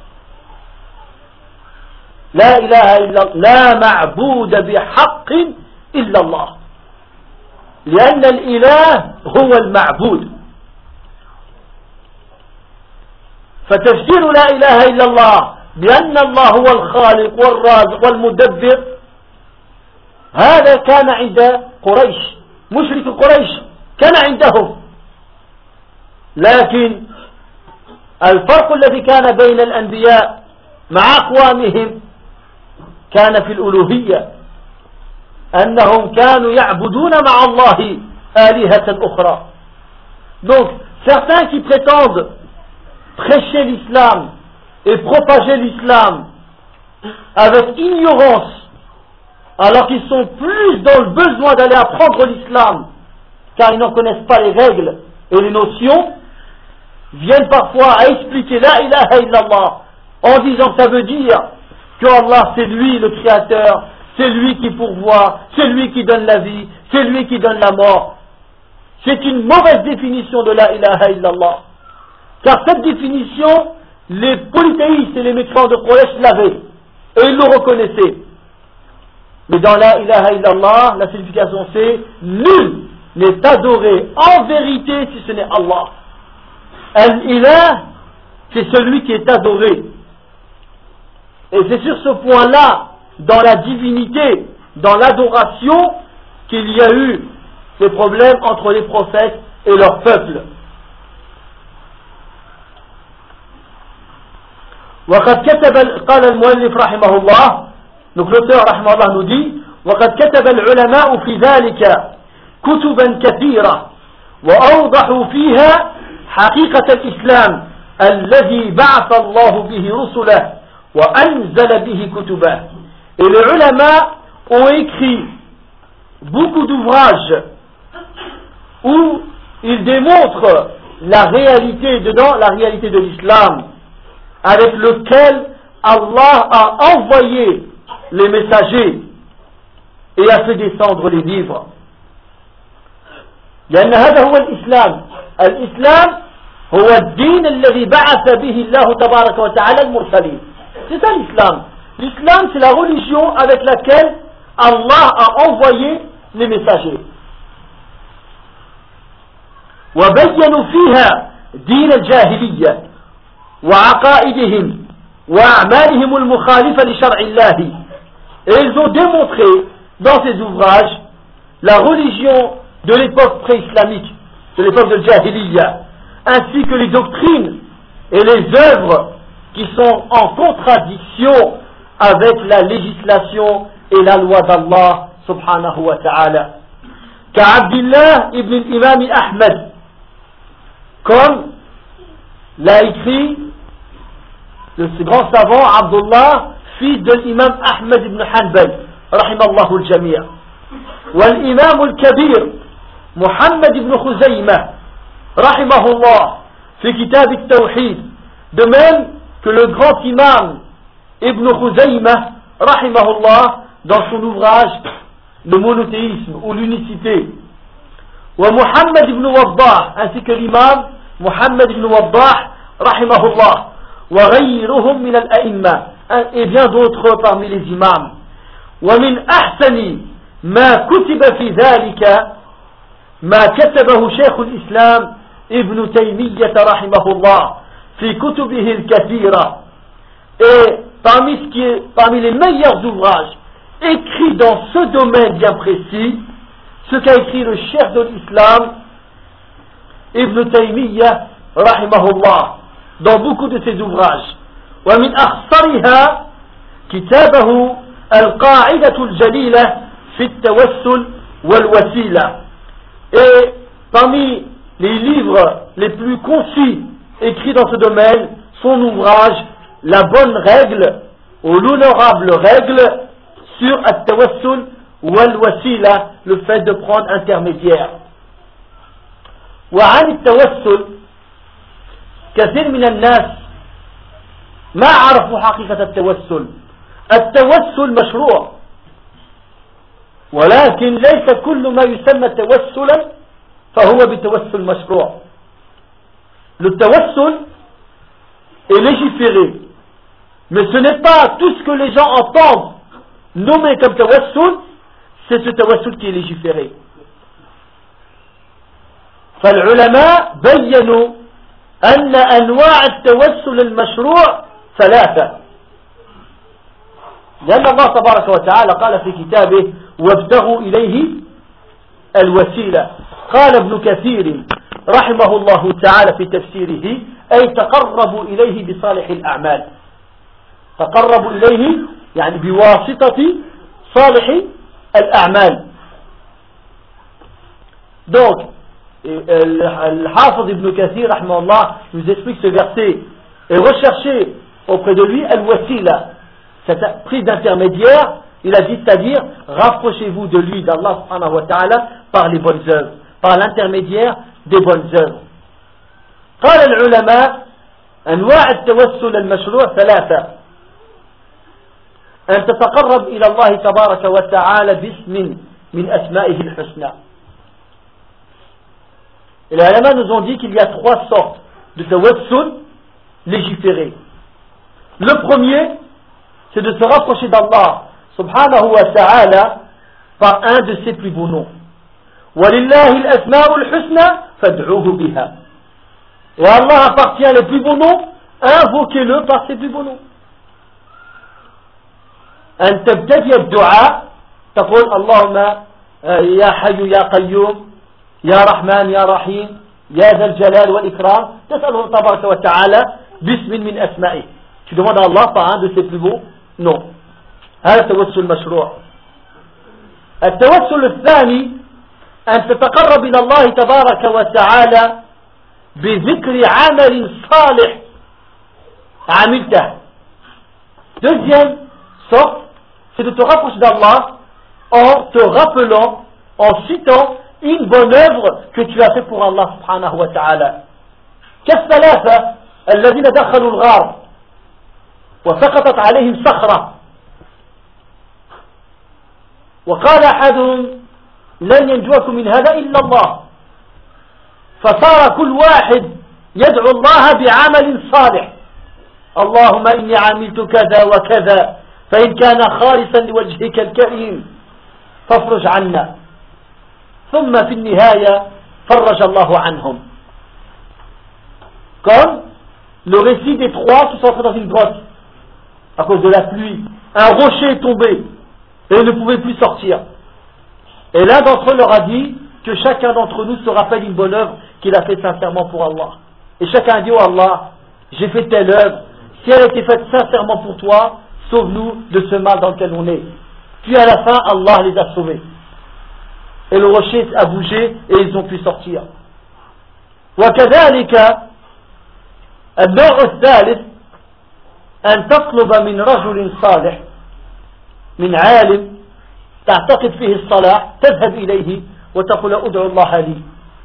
لا إله إلا الله لا معبود بحق إلا الله لأن الإله هو المعبود. فتفسير لا إله إلا الله بأن الله هو الخالق والرازق والمدبر هذا كان عند قريش مشرك قريش كان عندهم. لكن الفرق الذي كان بين الأنبياء مع أقوامهم كان في الألوهية أنهم كانوا يعبدون مع الله آلهة أخرى. Donc certains qui prétendent prêcher l'islam et propager l'islam avec ignorance alors qu'ils sont plus dans le besoin d'aller apprendre l'islam car ils n'en connaissent pas les règles et les notions, viennent parfois à expliquer la ilaha illallah en disant que ça veut dire que Allah c'est lui le créateur, c'est lui qui pourvoit, c'est lui qui donne la vie, c'est lui qui donne la mort. C'est une mauvaise définition de la ilaha illallah. Car cette définition, les polythéistes et les mécréants de Quraysh l'avaient, et ils le reconnaissaient. Mais dans la ilaha illallah, la signification c'est nul n'est adoré en vérité si ce n'est Allah. Al-Ilah, c'est celui qui est adoré. Et c'est sur ce point-là, dans la divinité, dans l'adoration, qu'il y a eu des problèmes entre les prophètes et leur peuple. وقد كتب قال المؤلف رحمه الله donc l'auteur رحمه الله nous dit وقد كتب العلماء في ذلك كتبا كثيرة وأوضحوا فيها حقيقة الإسلام الذي بعث الله به رسله وأنزل به كتبه. Et les ulama ont écrit beaucoup d'ouvrages où ils démontrent la réalité dedans, la réalité de l'islam avec lequel Allah a envoyé les messagers et a fait descendre les livres. لأن هذا هو الإسلام. الإسلام هو الدين الذي بعث به الله تبارك وتعالى المرسلين. C'est ça l'islam. L'islam c'est la religion avec laquelle Allah a envoyé les messagers. وبينوا فيها دين الجاهلية وعقائدهم وأعمالهم المخالفة لشرع الله. Et ils ont démontré dans ces ouvrages la religion de l'époque pré-islamique, de l'époque de Jahiliya, ainsi que les doctrines et les œuvres qui sont en contradiction avec la législation et la loi d'Allah subhanahu wa ta'ala. Qu'Abdullah ibn l'imam Ahmed, comme l'a écrit le grand savant Abdullah, fils de l'imam Ahmed ibn Hanbal, rahimallahu al-jami', والإمام الكبير محمد بن خزيمة رحمه الله في كتاب التوحيد, de même que le grand imam Ibn Khuzayma rahimahullah dans son ouvrage le monothéisme ou l'unicité, wa Muhammad ibn Waddah ainsi que l'imam Muhammad ibn Waddah rahimahullah, wa ghayruhum min al-a'imma et bien d'autres parmi les imams. Wa min ahsani ma kutiba fi dhalika ma katabahu shaykh al-islam Ibn Taymiyyah rahimahullah fi kutubihi al-kathira. Et parmi, ce qui est, parmi les meilleurs ouvrages écrits dans ce domaine bien précis, ce qu'a écrit le cheikh de l'islam Ibn Taymiyyah rahimahullah dans beaucoup de ses ouvrages. ومن أخصرها كتابه القاعدة الجليلة في التوسل wal-wasila. Et parmi les livres les plus concis écrits dans ce domaine, son ouvrage La bonne règle ou l'honorable règle sur at-tawassul wal-wasila, le fait de prendre intermédiaire. وعن التوسل كثير من الناس ما عرفوا حقيقة التوسل. التوسل مشروع، ولكن ليس كل ما يسمى توسلا فهو بتوسل مشروع. Le tawassul est légiféré, mais ce n'est pas tout ce que les gens entendent nommer comme tawassul, c'est ce tawassul qui est légiféré. فالعلماء بيّنوا أن أنواع التوسل المشروع ثلاثة، لأن الله تبارك وتعالى قال في كتابه وابتغوا إليه الوسيلة. قال ابن كثير رحمه الله تعالى في تفسيره أي تقربوا إليه بصالح الأعمال، تقربوا إليه يعني بواسطة صالح الأعمال. Donc Al-Hafid ibn Kathir rahimahullah nous explique ce verset et recherchez auprès de lui al-wasila, cette prise d'intermédiaire. Il a dit, c'est-à-dire rapprochez-vous de lui, d'Allah subhanahu wa ta'ala, par les bonnes œuvres, par l'intermédiaire des bonnes œuvres. قال العلماء أنواع التوسل المشروع ثلاثة: أن تتقرب إلى الله تبارك وتعالى باسم من أسمائه الحسنى. Et les ulama nous ont dit qu'il y a trois sortes de tawassul légiférés. Le premier, c'est de se rapprocher d'Allah subhanahu wa ta'ala par un de ses plus beaux noms. وَلِلَّهِ الْأَسْمَاءُ الْحُسْنَى فَادْعُوهُ بِهَا. Et à Allah appartient les plus beaux noms, invoquez-le par ses plus beaux noms. أن تبتدي الدعاء تقول اللهم يا حي يا قيوم يا رحمن يا رحيم يا ذا الجلال والإكرام، تسأله تبارك وتعالى باسم من أسمائه. Tu demandes à Allah par un de ses plus beaux noms. هذا التوسل مشروع. التوسل الثاني أن تتقرب إلى الله تبارك وتعالى بذكر عمل صالح عملته. Deuxième sorte, c'est de te rapprocher d'Allah en te rappelant, en citant une bonne œuvre que tu as fait pour Allah subhanahu wa ta'ala. كالثلاثة الذين دخلوا الغار وسقطت عليهم صخرة وقال أحدهم لن ينجوكم من هذا إلا الله، فصار كل واحد يدعو الله بعمل صالح: اللهم إني عملت كذا وكذا فإن كان خالصا لوجهك الكريم فافرج عنا. ثم في النهاية فرج الله عنهم. Comme le récit des trois qui sont entrés dans une grotte à cause de la pluie. Un rocher est tombé et ils ne pouvaient plus sortir. Et l'un d'entre eux leur a dit que chacun d'entre nous se rappelle une bonne œuvre qu'il a fait sincèrement pour Allah. Et chacun a dit: oh Allah, j'ai fait telle œuvre, si elle a été faite sincèrement pour toi, sauve-nous de ce mal dans lequel on est. Puis à la fin, Allah les a sauvés. Et le rocher a bougé et ils ont pu sortir. وكذلك النوع الثالث أن تطلب من رجل صالح، من عالم تعتقد فيه الصلاح، تذهب إليه وتقول أدعو الله لي.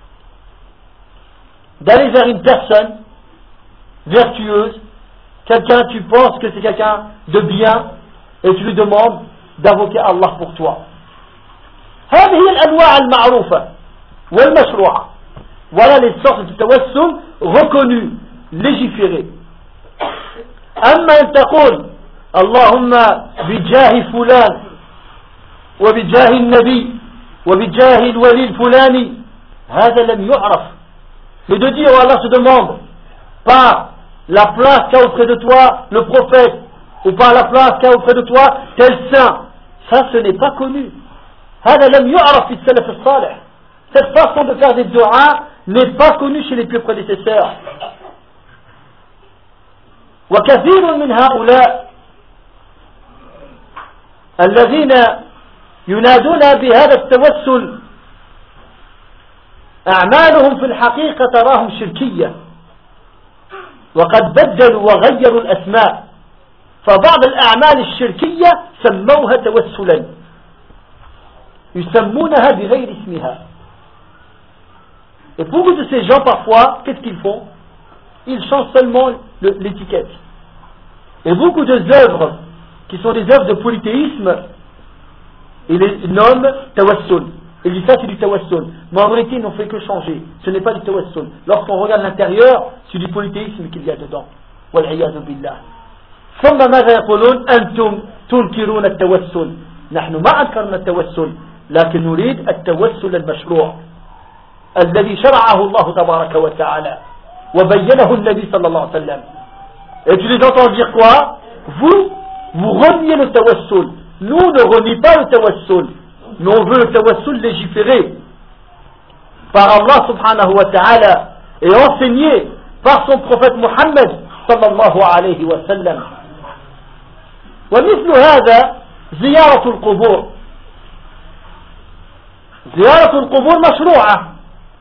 D'aller vers une personne vertueuse, quelqu'un tu penses que c'est quelqu'un de bien, et tu lui demandes d'invoquer Allah pour toi. هذه هي الأنواع المعروفة والمشروعة. Voilà les sortes de tawassul reconnues, légiférées. أما أن تقول اللهم بجاه فلان وبجاه النبي وبجاه الولي الفلاني، هذا لم يعرف. Mais de dire, Allah se demande par la place qu'a auprès de toi le prophète, ou par la place qu'a auprès de toi tel saint, ça ce n'est pas connu. هذا لم يعرف في السلف الصالح. Cette façon de faire des du'a n'est pas connue chez les pieux prédécesseurs. وكثير من هؤلاء الذين ينادون بهذا التوسل أعمالهم في الحقيقة تراهم شركية وقد بدلوا وغيروا الأسماء فبعض الأعمال الشركية سموها توسلا يسمونها بغير اسمها. Et beaucoup de ces gens parfois, qu'est-ce qu'ils font? Ils changent seulement l'étiquette. Et beaucoup d'œuvres qui sont des œuvres de polythéisme, ils les nomment tawassul. Ils disent ça c'est du tawassul. Mais en vérité ils n'ont fait que changer. Ce n'est pas du tawassul. Lorsqu'on regarde l'intérieur, c'est du polythéisme qu'il y a dedans. Wal'iyadu billah. ثم ماذا يقولون أنتم تنكرون التوسل نحن ما أنكرنا التوسل لكن نريد التوسل المشروع الذي شرعه الله تبارك وتعالى وبينه النبي صلى الله عليه وسلم. Et tu les entends dire quoi? Vous, vous reniez le tawassul. Nous ne renions pas le tawassul, mais on veut le tawassul légiféré par Allah subhanahu wa ta'ala et enseigné par son prophète Muhammad sallallahu alayhi wa sallam. ومثل هذا زيارة القبور. زيارة القبور مشروعة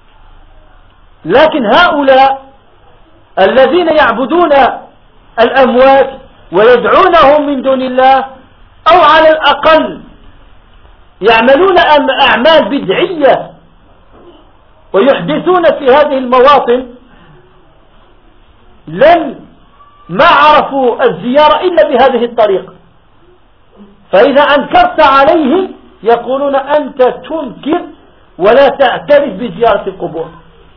لكن هؤلاء الذين يعبدون الأموات ويدعونهم من دون الله أو على الأقل يعملون أعمال بدعية ويحدثون في هذه المواطن لن ما عرفوا الزيارة إلا بهذه الطريقة. فإذا أنكرت عليهم يقولون أنت تنكر ولا تعترف بزيارة القبور.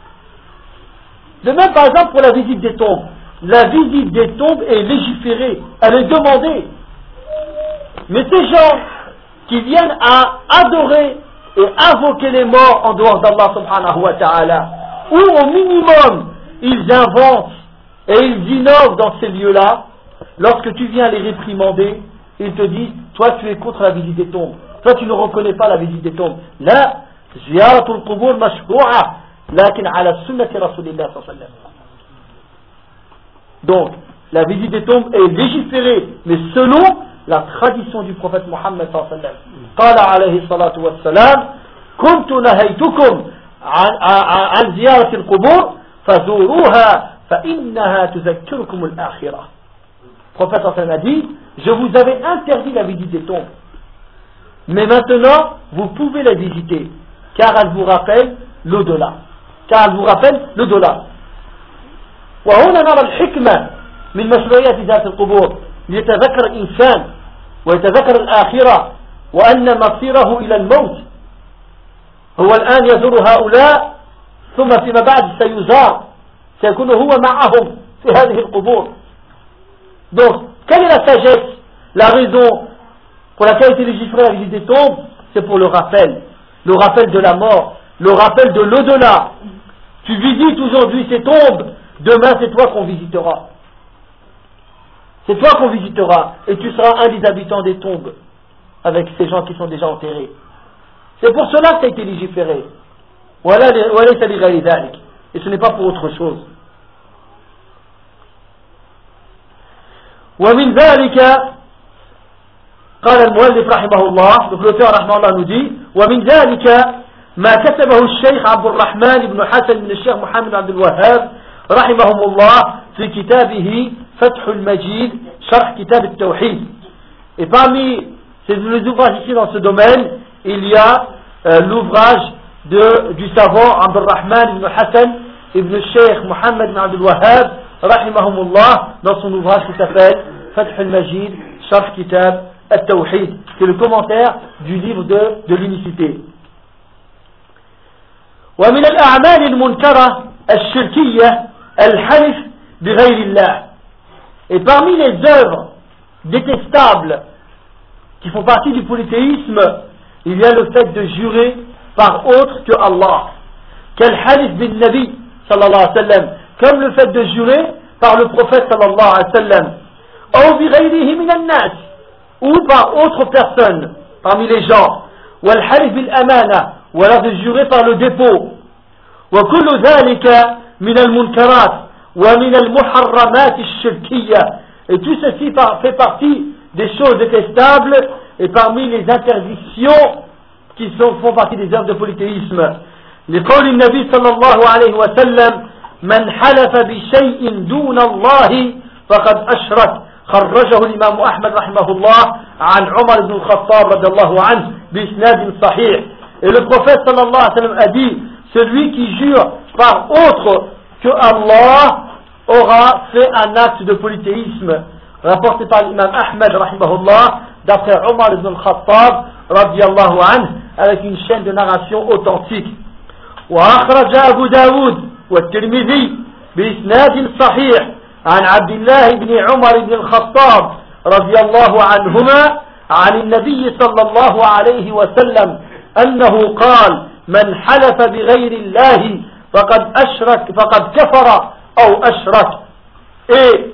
De même par exemple pour la visite des tombes. La visite des tombes est légiférée, elle est demandée. Mais ces gens qui viennent à adorer et invoquer les morts en dehors d'Allah subhanahu wa ta'ala, ou au minimum ils inventent et ils innovent dans ces lieux-là, lorsque tu viens les réprimander, ils te disent, toi tu es contre la visite des tombes, toi tu ne reconnais pas la visite des tombes. La ziyaratul qubur mashru'a, lakin ala sunnati rasulillah sallallahu alayhi wa sallam. Donc, la visite des tombes est légiférée, mais selon la tradition du prophète Muhammad sallallahu alayhi wa sallam. Qala alayhi salatu wa salam, kuntu nahaytukum an ziyarati al-qubur, fazuruha, فإنها تذكركم الآخرة. Le prophète sallallahu alayhi wa sallam a dit, je vous avais interdit la visite des tombes, mais maintenant vous pouvez la visiter, car elle vous rappelle l'au-delà. Car elle vous rappelle l'au-delà. وهنا نرى الحكمة من مشروعية زيارة القبور ليتذكر الإنسان ويتذكر الآخرة وأن مصيره إلى الموت. هو الآن يزور هؤلاء ثم فيما بعد سيزار سيكون هو معهم في هذه القبور. Donc, quelle est la sagesse, la raison pour laquelle il est légiféré la visite des tombes? C'est pour le rappel, le rappel de la mort, le rappel de l'au-delà. Tu visites aujourd'hui ces tombes, demain c'est toi qu'on visitera. C'est toi qu'on visitera et tu seras un des habitants des tombes avec ces gens qui sont déjà enterrés. C'est pour cela que ça a été légiféré. Voilà, voilà, ça l'Iraï d'Alik. Et ce n'est pas pour autre chose. ومن ذلك قال المؤلف رحمه الله الدكتور رحمه الله ندي ومن ذلك ما كتبه الشيخ عبد الرحمن بن حسن بن الشيخ محمد بن عبد الوهاب رحمهم الله في كتابه فتح المجيد شرح كتاب التوحيد. Et parmi ces ouvrages ici dans ce domaine, il y a euh, l'ouvrage de, du savant Abd al-Rahman ibn Hassan ibn Sheikh Mohammed ibn Abdul Wahhab rahimahumullah dans son ouvrage qui s'appelle Fath al-Majid Sharh Kitab al-Tawhid, c'est le commentaire du livre de, de l'unicité. ومن الأعمال المنكرة الشركية الحلف بغير الله. Et parmi les œuvres détestables qui font partie du polythéisme, il y a le fait de jurer par autre que Allah. Quel halif bin Nabi sallallahu alayhi wa sallam, comme le fait de jurer par le prophète sallallahu alayhi wa sallam, ou bi ghayrihi min an-nas, ou par autre personne parmi les gens, wal halif bil amana, ou alors de jurer par le dépôt. Wa kullu dhalika min al-munkarat wa min al-muharramat ash-shirkiyya. Et tout ceci fait partie des choses détestables et parmi les interdictions qui sont, font partie des œuvres de polythéisme. لقول النبي صلى الله عليه وسلم من حلف بشيء دون الله فقد أشرك خرجه الإمام أحمد رحمه الله عن عمر بن الخطاب رضي الله عنه بإسناد صحيح. Et le prophète sallallahu alayhi wa sallam a dit, celui qui jure par autre que Allah aura fait un acte de polythéisme, rapporté par l'imam Ahmed rahimahullah, d'après Omar ibn al-Khattab radiyallahu anhu, avec une chaîne de narration authentique. وأخرج أبو داود والترمذي بإسناد صحيح عن عبد الله بن عمر بن الخطاب رضي الله عنهما عن النبي صلى الله عليه وسلم أنه قال من حلف بغير الله فقد أشرك فقد كفر أو أشرك. Et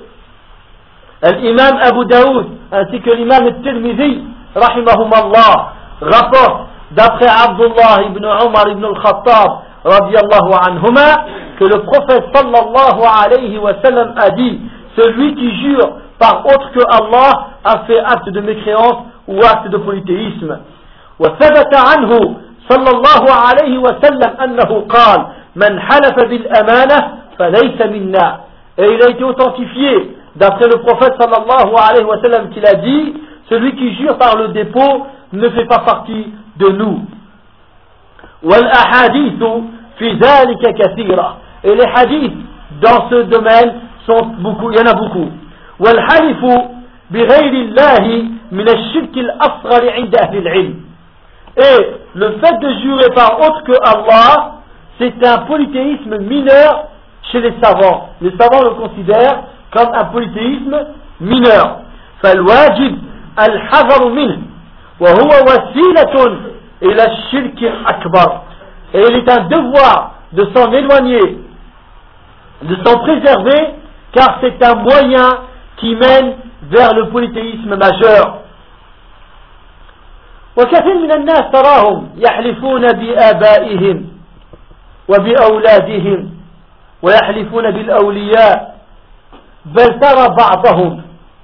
l'imam Abu Daoud ainsi que l'imam al-Tirmidhi rahimahumullah rapporte d'après Abdullah ibn Umar ibn al-Khattab radiyallahu anhuma que le prophète sallallahu alayhi wa sallam a dit, celui qui jure par autre que Allah a fait acte de mécréance ou acte de polythéisme. وثبت عنه صلى الله عليه وسلم أنه قال من حلف بالأمانة فليس منا. Et il a été authentifié d'après le prophète sallallahu alayhi wa sallam qu'il a dit, celui qui jure par le dépôt ne fait pas partie de nous. والأحاديث في ذلك كثيرة. Et les hadiths dans ce domaine sont beaucoup, il y en a beaucoup. والحلف بغير الله من الشرك الأصغر عند أهل العلم. Et le fait de jurer par autre que Allah, c'est un polythéisme mineur chez les savants. Les savants le considèrent comme un polythéisme mineur. فالواجب الحذر منه وهو وسيلة إلى الشرك الأكبر. Et il est un devoir de s'en éloigner, de s'en préserver, car c'est un moyen qui mène vers le polythéisme majeur. وكثير من الناس تراهم يحلفون بآبائهم وبأولادهم ويحلفون بالأولياء بل ترى بعضهم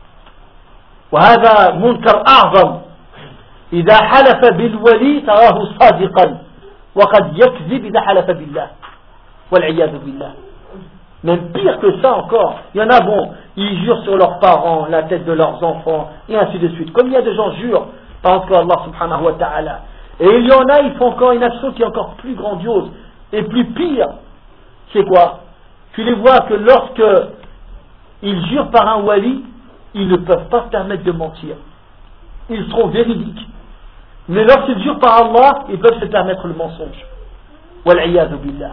وهذا منكر أعظم إذا حلف بالولي تراه صادقا وقد يكذب إذا حلف بالله والعياذ بالله. Même pire que ça encore, il y en a, bon, ils jurent sur leurs parents, la tête de leurs enfants, et ainsi de suite. Comme il y a des gens jurent par encore Allah subhanahu wa ta'ala. Et il y en a, ils font encore une action qui est encore plus grandiose et plus pire. C'est quoi? Tu les vois que lorsque ils jurent par un wali, ils ne peuvent pas se permettre de mentir. Ils seront véridiques. Mais lorsqu'ils jurent par Allah, ils peuvent se permettre le mensonge. Wal'iyadu billah.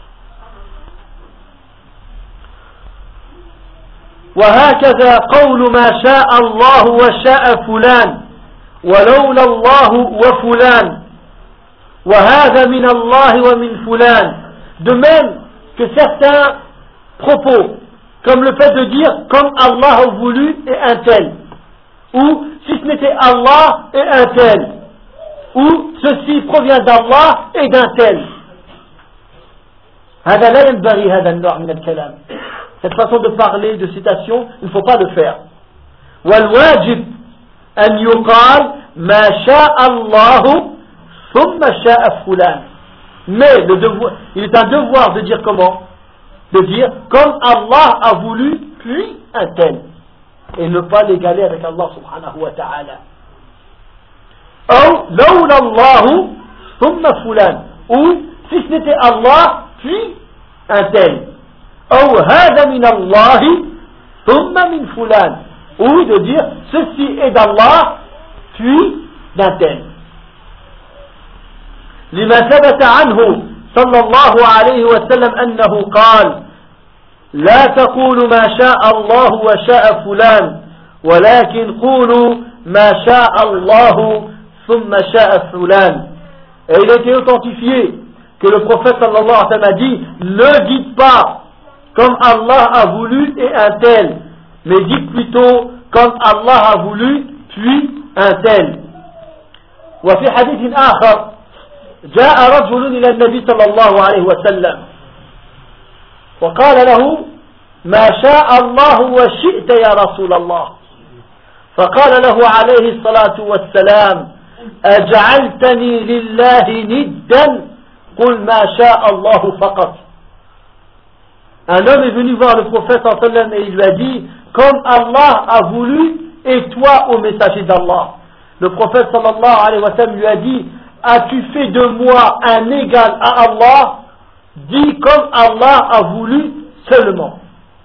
وهكذا قول ما شاء الله وشاء فلان ولولا الله وفلان وهذا من الله ومن فلان. De même que certains propos, comme le fait de dire comme Allah a voulu et un tel, ou si ce n'était Allah et un tel, ou ceci provient d'Allah et d'un tel. هذا لا ينبغي هذا النوع من الكلام. Cette façon de parler, de citation, il ne faut pas le faire. والواجب أن يقال ما شاء الله ثم شاء فلان. Mais le devoir, il est un devoir de dire comment? De dire comme Allah a voulu, puis un tel. Et ne pas l'égaler avec Allah subhanahu wa ta'ala. Ou لولا الله ثم فلان. Ou si ce n'était Allah, puis un tel. Ou هذا من الله ثم من فلان. Ou de dire ceci est d'Allah, puis d'un tel. لما ثبت عنه صلى الله عليه وسلم أنه قال لا تقولوا ما شاء الله وشاء فلان ولكن قولوا ما شاء الله ثم شاء فلان. Et il a été authentifié que le prophète sallallahu alayhi wa sallam a dit ne dites pas comme Allah a voulu et un tel, mais dites plutôt comme Allah a voulu puis un tel. وفي حديث آخر جاء رجل إلى النبي صلى الله عليه وسلم وقال له ما شاء الله وشئت يا رسول الله. فقال له عليه الصلاة والسلام أجعلتني لله ندا قل ما شاء الله فقط. Un homme est venu voir le prophète sallallahu alayhi wa sallam et il lui a dit comme Allah a voulu et toi ô messager d'Allah. Le prophète sallallahu alayhi wa sallam lui a dit as-tu fait de moi un égal à Allah? Dis comme Allah a voulu seulement.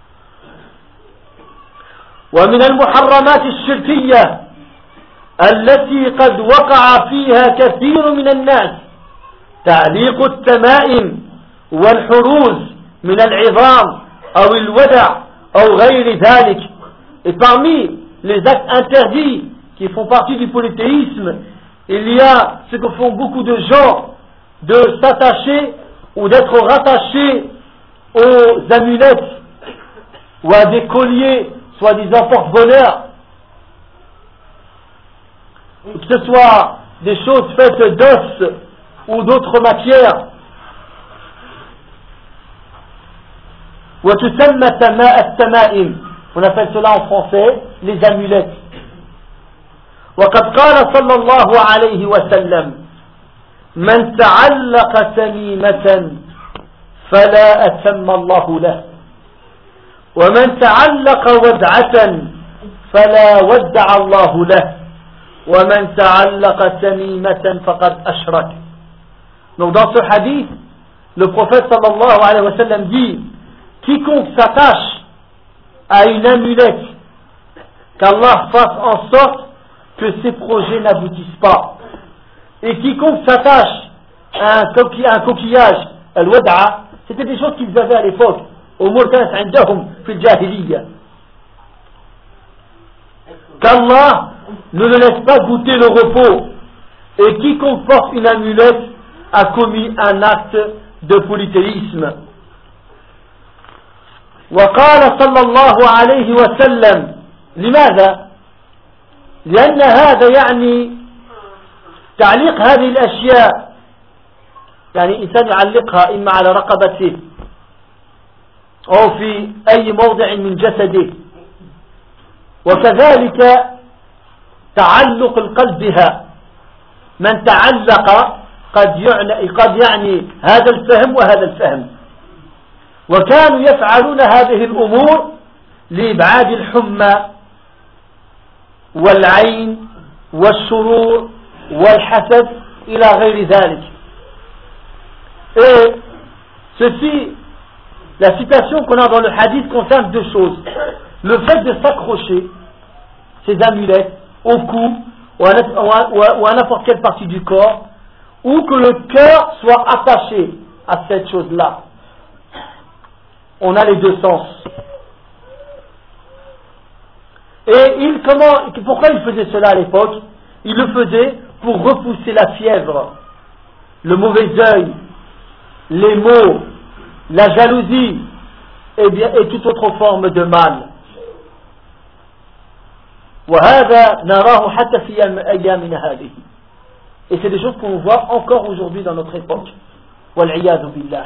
ومن المحرمات الشركية التي قد وقع فيها كثير من الناس تعليق التمائم والحروز من العظام أو الودع أو غير ذلك. Et parmi les actes interdits qui font partie du polythéisme, il y a ce que font beaucoup de gens de s'attacher ou d'être rattachés aux amulettes ou à des colliers soi-disant porte-bonheur, que ce soit des choses faites d'os ou d'autres matières. On appelle cela en français les amulettes. وقد قال صلى الله عليه وسلم من تعلق تميمة فلا أتم الله له ومن تعلق ودعة فلا ودع الله له ومن تعلق تميمة فقد أشرك. Donc dans ce hadith, le prophète sallallahu alayhi wa sallam dit quiconque s'attache à une amulette, qu'Allah fasse en sorte que ses projets n'aboutissent pas. Et quiconque s'attache à un, coquille, à un coquillage, al-wada'a, c'était des choses qu'ils avaient à l'époque. Qu'Allah ne le laisse pas goûter le repos, et quiconque porte une amulette a commis un acte de polythéisme. وقال صلى الله عليه وسلم لماذا؟ لأن هذا يعني تعليق هذه الأشياء، يعني إنسان يعلقها إما على رقبته أو في أي موضع من جسده، وكذلك تعلق القلب بها. من تعلق قد يعني, قد يعني هذا الفهم وهذا الفهم. وكانوا يفعلون هذه الأمور لإبعاد الحمى والعين والشرور والحسد إلى غير ذلك. Et ceci, la citation qu'on a dans le hadith concerne deux choses. Le fait de s'accrocher ces amulettes au cou ou à n'importe quelle partie du corps, ou que le cœur soit attaché à cette chose-là. On a les deux sens. Et il, comment, pourquoi il faisait cela à l'époque? Il le faisait pour repousser la fièvre, le mauvais œil, les maux, la jalousie et, bien, et toute autre forme de mal. وهذا نراه حتى في أيامنا هذه. Et c'est des choses qu'on voit encore aujourd'hui dans notre époque. والعياذ بالله.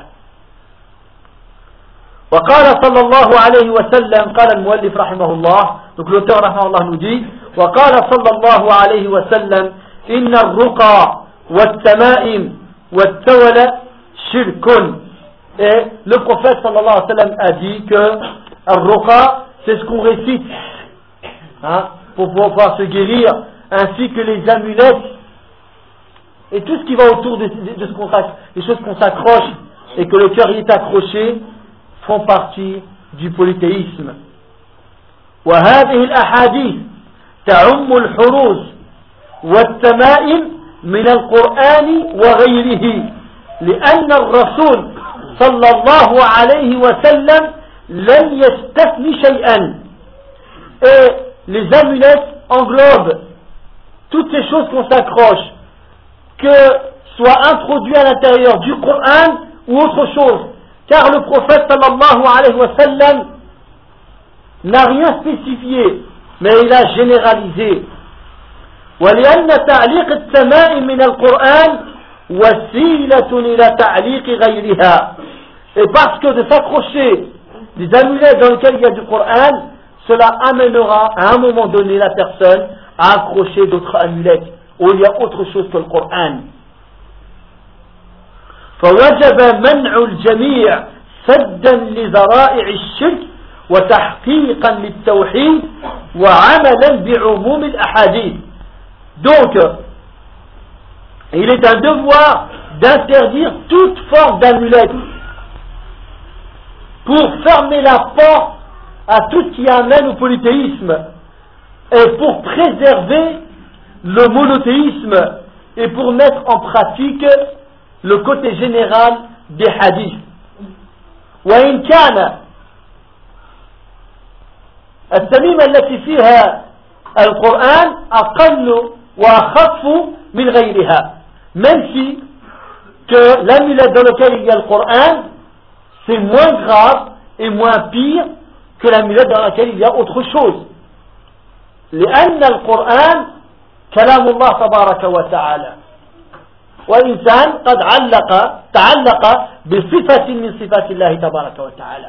وقال صلى الله عليه وسلم, قال المؤلف رحمه الله, donc l'auteur رحمه الله nous dit, وقال صلى الله عليه وسلم إن الرقى والتمائم والتول شرك. Et le prophète sallallahu alayhi wa sallam a dit que الرقى c'est ce qu'on récite, hein, pour pouvoir se guérir, ainsi que les amulettes et tout ce qui va autour de, de, de ce qu'on, des choses qu'on s'accroche et que le cœur y est accroché font partie du polythéisme. وهذه الأحاديث تعم الحروز والتمائم من القرآن وغيره لأن الرسول صلى الله عليه وسلم لم يستثني شيئا. Et les amulettes englobent toutes ces choses qu'on s'accroche, que soit introduit à l'intérieur du Coran ou autre chose, car le prophète sallallahu alayhi wa sallam n'a rien spécifié, mais il a généralisé. ولأن تعليق التمائم من القرآن وسيلة إلى تعليق غيرها. Et parce que de s'accrocher des amulettes dans lesquels il y a du Coran, cela amènera à un moment donné la personne à accrocher d'autres amulettes, où il y a autre chose que le Coran. فوجب منع الجميع سدا لذرائع الشرك وتحقيقا للتوحيد وعملا بعموم الأحاديث. Donc, il est un devoir d'interdire toute forme d'amulette pour fermer la porte à tout ce qui amène au polythéisme et pour préserver le monothéisme et pour mettre en pratique le côté général des hadiths. وإن كان التميمة التي فيها القرآن أقل وأخف من غيرها, même si que l'amulette dans lequel il y a le Coran c'est moins grave et moins pire que l'amulette dans laquelle il y a autre chose. لأن القرآن كلام الله تبارك وتعالى, والإنسان قد علق تعلق بصفة من صفات الله تبارك وتعالى,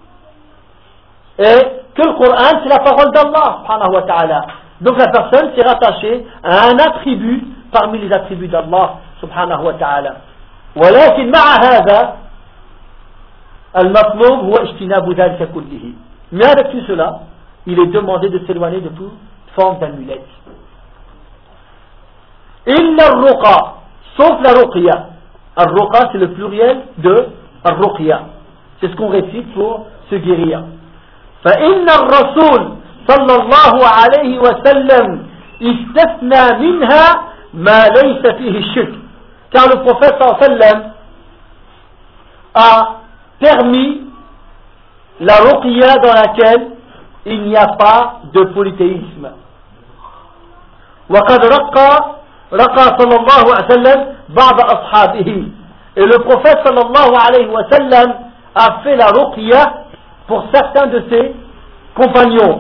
et que le Coran c'est la parole d'Allah subhanahu wa ta'ala. Donc la personne s'est rattachée à un attribut parmi les attributs d'Allah subhanahu wa ta'ala. ولكن مع هذا المطلوب هو اجتناب ذلك كله. Mais avec tout cela, il est demandé de s'éloigner de toute forme d'amulette. إلا الرقى, sauf la ruqya. Al-ruqa c'est le pluriel de al-ruqya. C'est ce qu'on récite pour se guérir. فإن الرسول صلى الله عليه وسلم استثنى منها ما ليس فيه الشرك. Car le prophète صلى الله عليه وسلم a permis la ruqya dans laquelle il n'y a pas de polythéisme. وقد رقى رقى صلى الله عليه وسلم بعض أصحابه. Et le prophète صلى الله عليه وسلم a fait la ruqya pour certains de ses compagnons.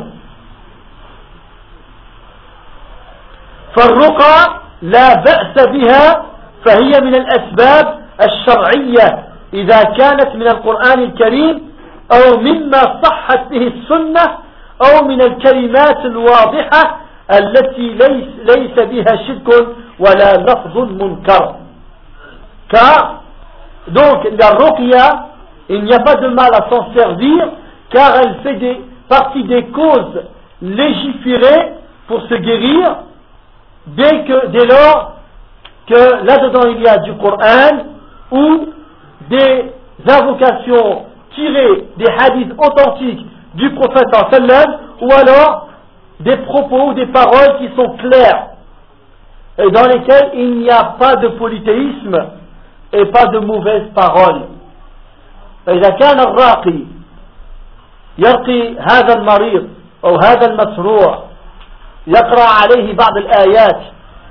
فالرقى لا بأس بها فهي من الأسباب الشرعية إذا كانت من القرآن الكريم أو مما صحت به السنة أو من الكلمات الواضحة التي ليس, ليس بها شرك ولا لفظ منكر. Car donc la ruqya, il n'y a pas de mal à s'en servir, car elle fait des, partie des causes légiférées pour se guérir, dès, que, dès lors que là-dedans il y a du Coran ou des invocations tirées des hadiths authentiques du prophète sallam, ou alors des propos ou des paroles qui sont claires et dans lesquelles il n'y a pas de polythéisme et pas de mauvaises paroles. فإذا كان الراقي يرقي هذا المريض أو هذا المسروع يقرأ عليه بعض الآيات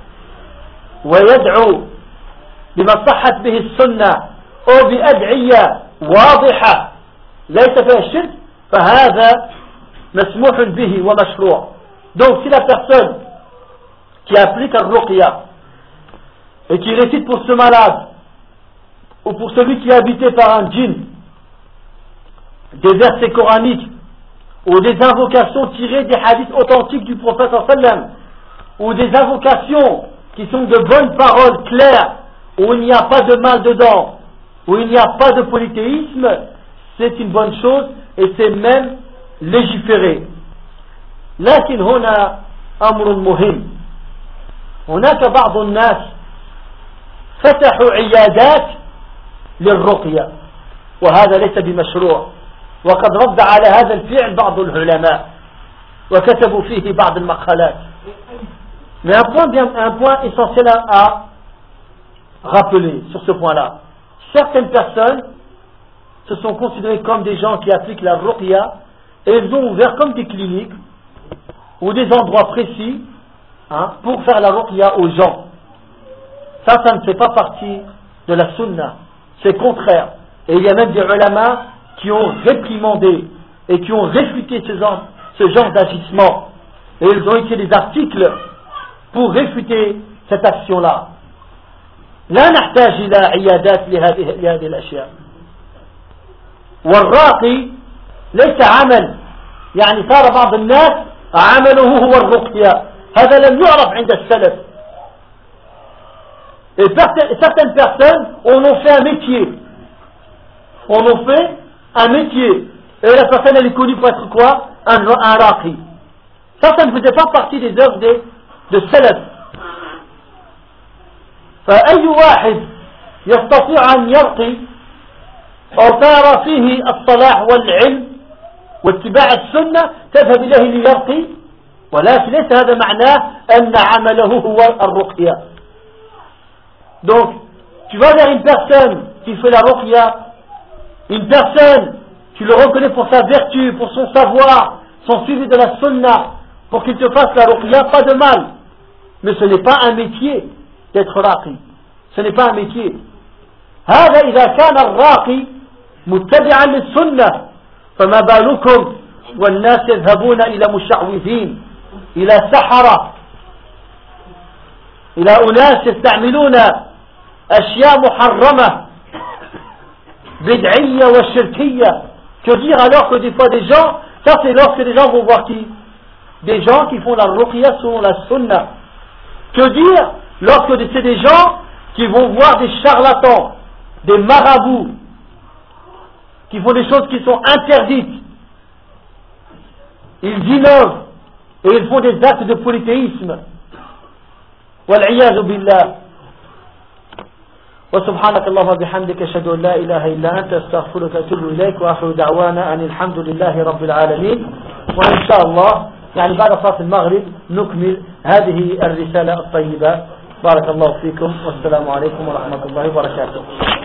ويدعو بما صحت به السنة أو بأدعية واضحة ليس فيها الشرك فهذا مسموح به ومشروع. Donc si la personne qui applique un ruqya et qui récite pour ce malade ou pour celui qui est habité par un djinn des versets coraniques ou des invocations tirées des hadiths authentiques du prophète sallam ou des invocations qui sont de bonnes paroles claires où il n'y a pas de mal dedans, où il n'y a pas de polythéisme, c'est une bonne chose et c'est même légiféré. لكن هنا أمر مهم. هناك بعض الناس فتحوا عيادات للرقية وهذا ليس بمشروع, وقد رد على هذا الفعل بعض العلماء وكتبوا فيه بعض المقالات. Mais un point, bien, un point essentiel à, à rappeler sur ce point-là. Certaines personnes se sont considérées comme des gens qui appliquent la ruqya et ils ont ouvert comme des cliniques ou des endroits précis hein, pour faire la ruqya aux gens. Ça, ça ne fait pas partie de la sunna. C'est contraire. Et il y a même des ulama qui ont réprimandé et qui ont réfuté ce genre, ce genre d'agissement. Et ils ont écrit des articles pour réfuter cette action-là. لا نحتاج إلى عيادات لهذه لهذه الأشياء. والراقي ليس عمل يعني صار بعض الناس عمله هو الرقية. هذا لم يعرف عند السلف. Et certaines personnes en ont fait un métier. On en fait un métier. Et la personne elle est connue pour être quoi? Un, un raqi. Ça, ça ne faisait pas partie des œuvres de, de salaf. فأي واحد يستطيع أن يرقي أو صار فيه الصلاح والعلم واتباع السنة تذهب إليه ليرقي، ولكن ليس هذا معناه أن عمله هو الرقية. Donc, tu vas vers une personne qui fait la ruqya, une personne, tu le reconnais pour sa vertu, pour son savoir, son suivi de la sunna, pour qu'il te fasse la ruqya, pas de mal. Mais ce n'est pas un métier d'être raqi. Ce n'est pas un métier. هذا إذا كان الراقي متبعا للسنة فما بالكم والناس يذهبون إلى مشعوذين، إلى سحرة، إلى أناس يستعملون أشياء محرمة بدعية وشركية. Que dire alors que des fois des gens, ça c'est lorsque les gens vont voir qui? Des gens qui font la ruqya selon la sunna. Que dire lorsque c'est des gens qui vont voir des charlatans, des marabouts, qui font des choses qui sont interdites. Ils innovent et ils font des actes de polythéisme. والعياذ بالله. وسبحانك اللهم وبحمدك أشهد أن لا إله إلا أنت أستغفرك وأتوب إليك وآخر دعوانا أن الحمد لله رب العالمين. وإن شاء الله يعني بعد صلاة المغرب نكمل هذه الرسالة الطيبة. بارك الله فيكم والسلام عليكم ورحمة الله وبركاته.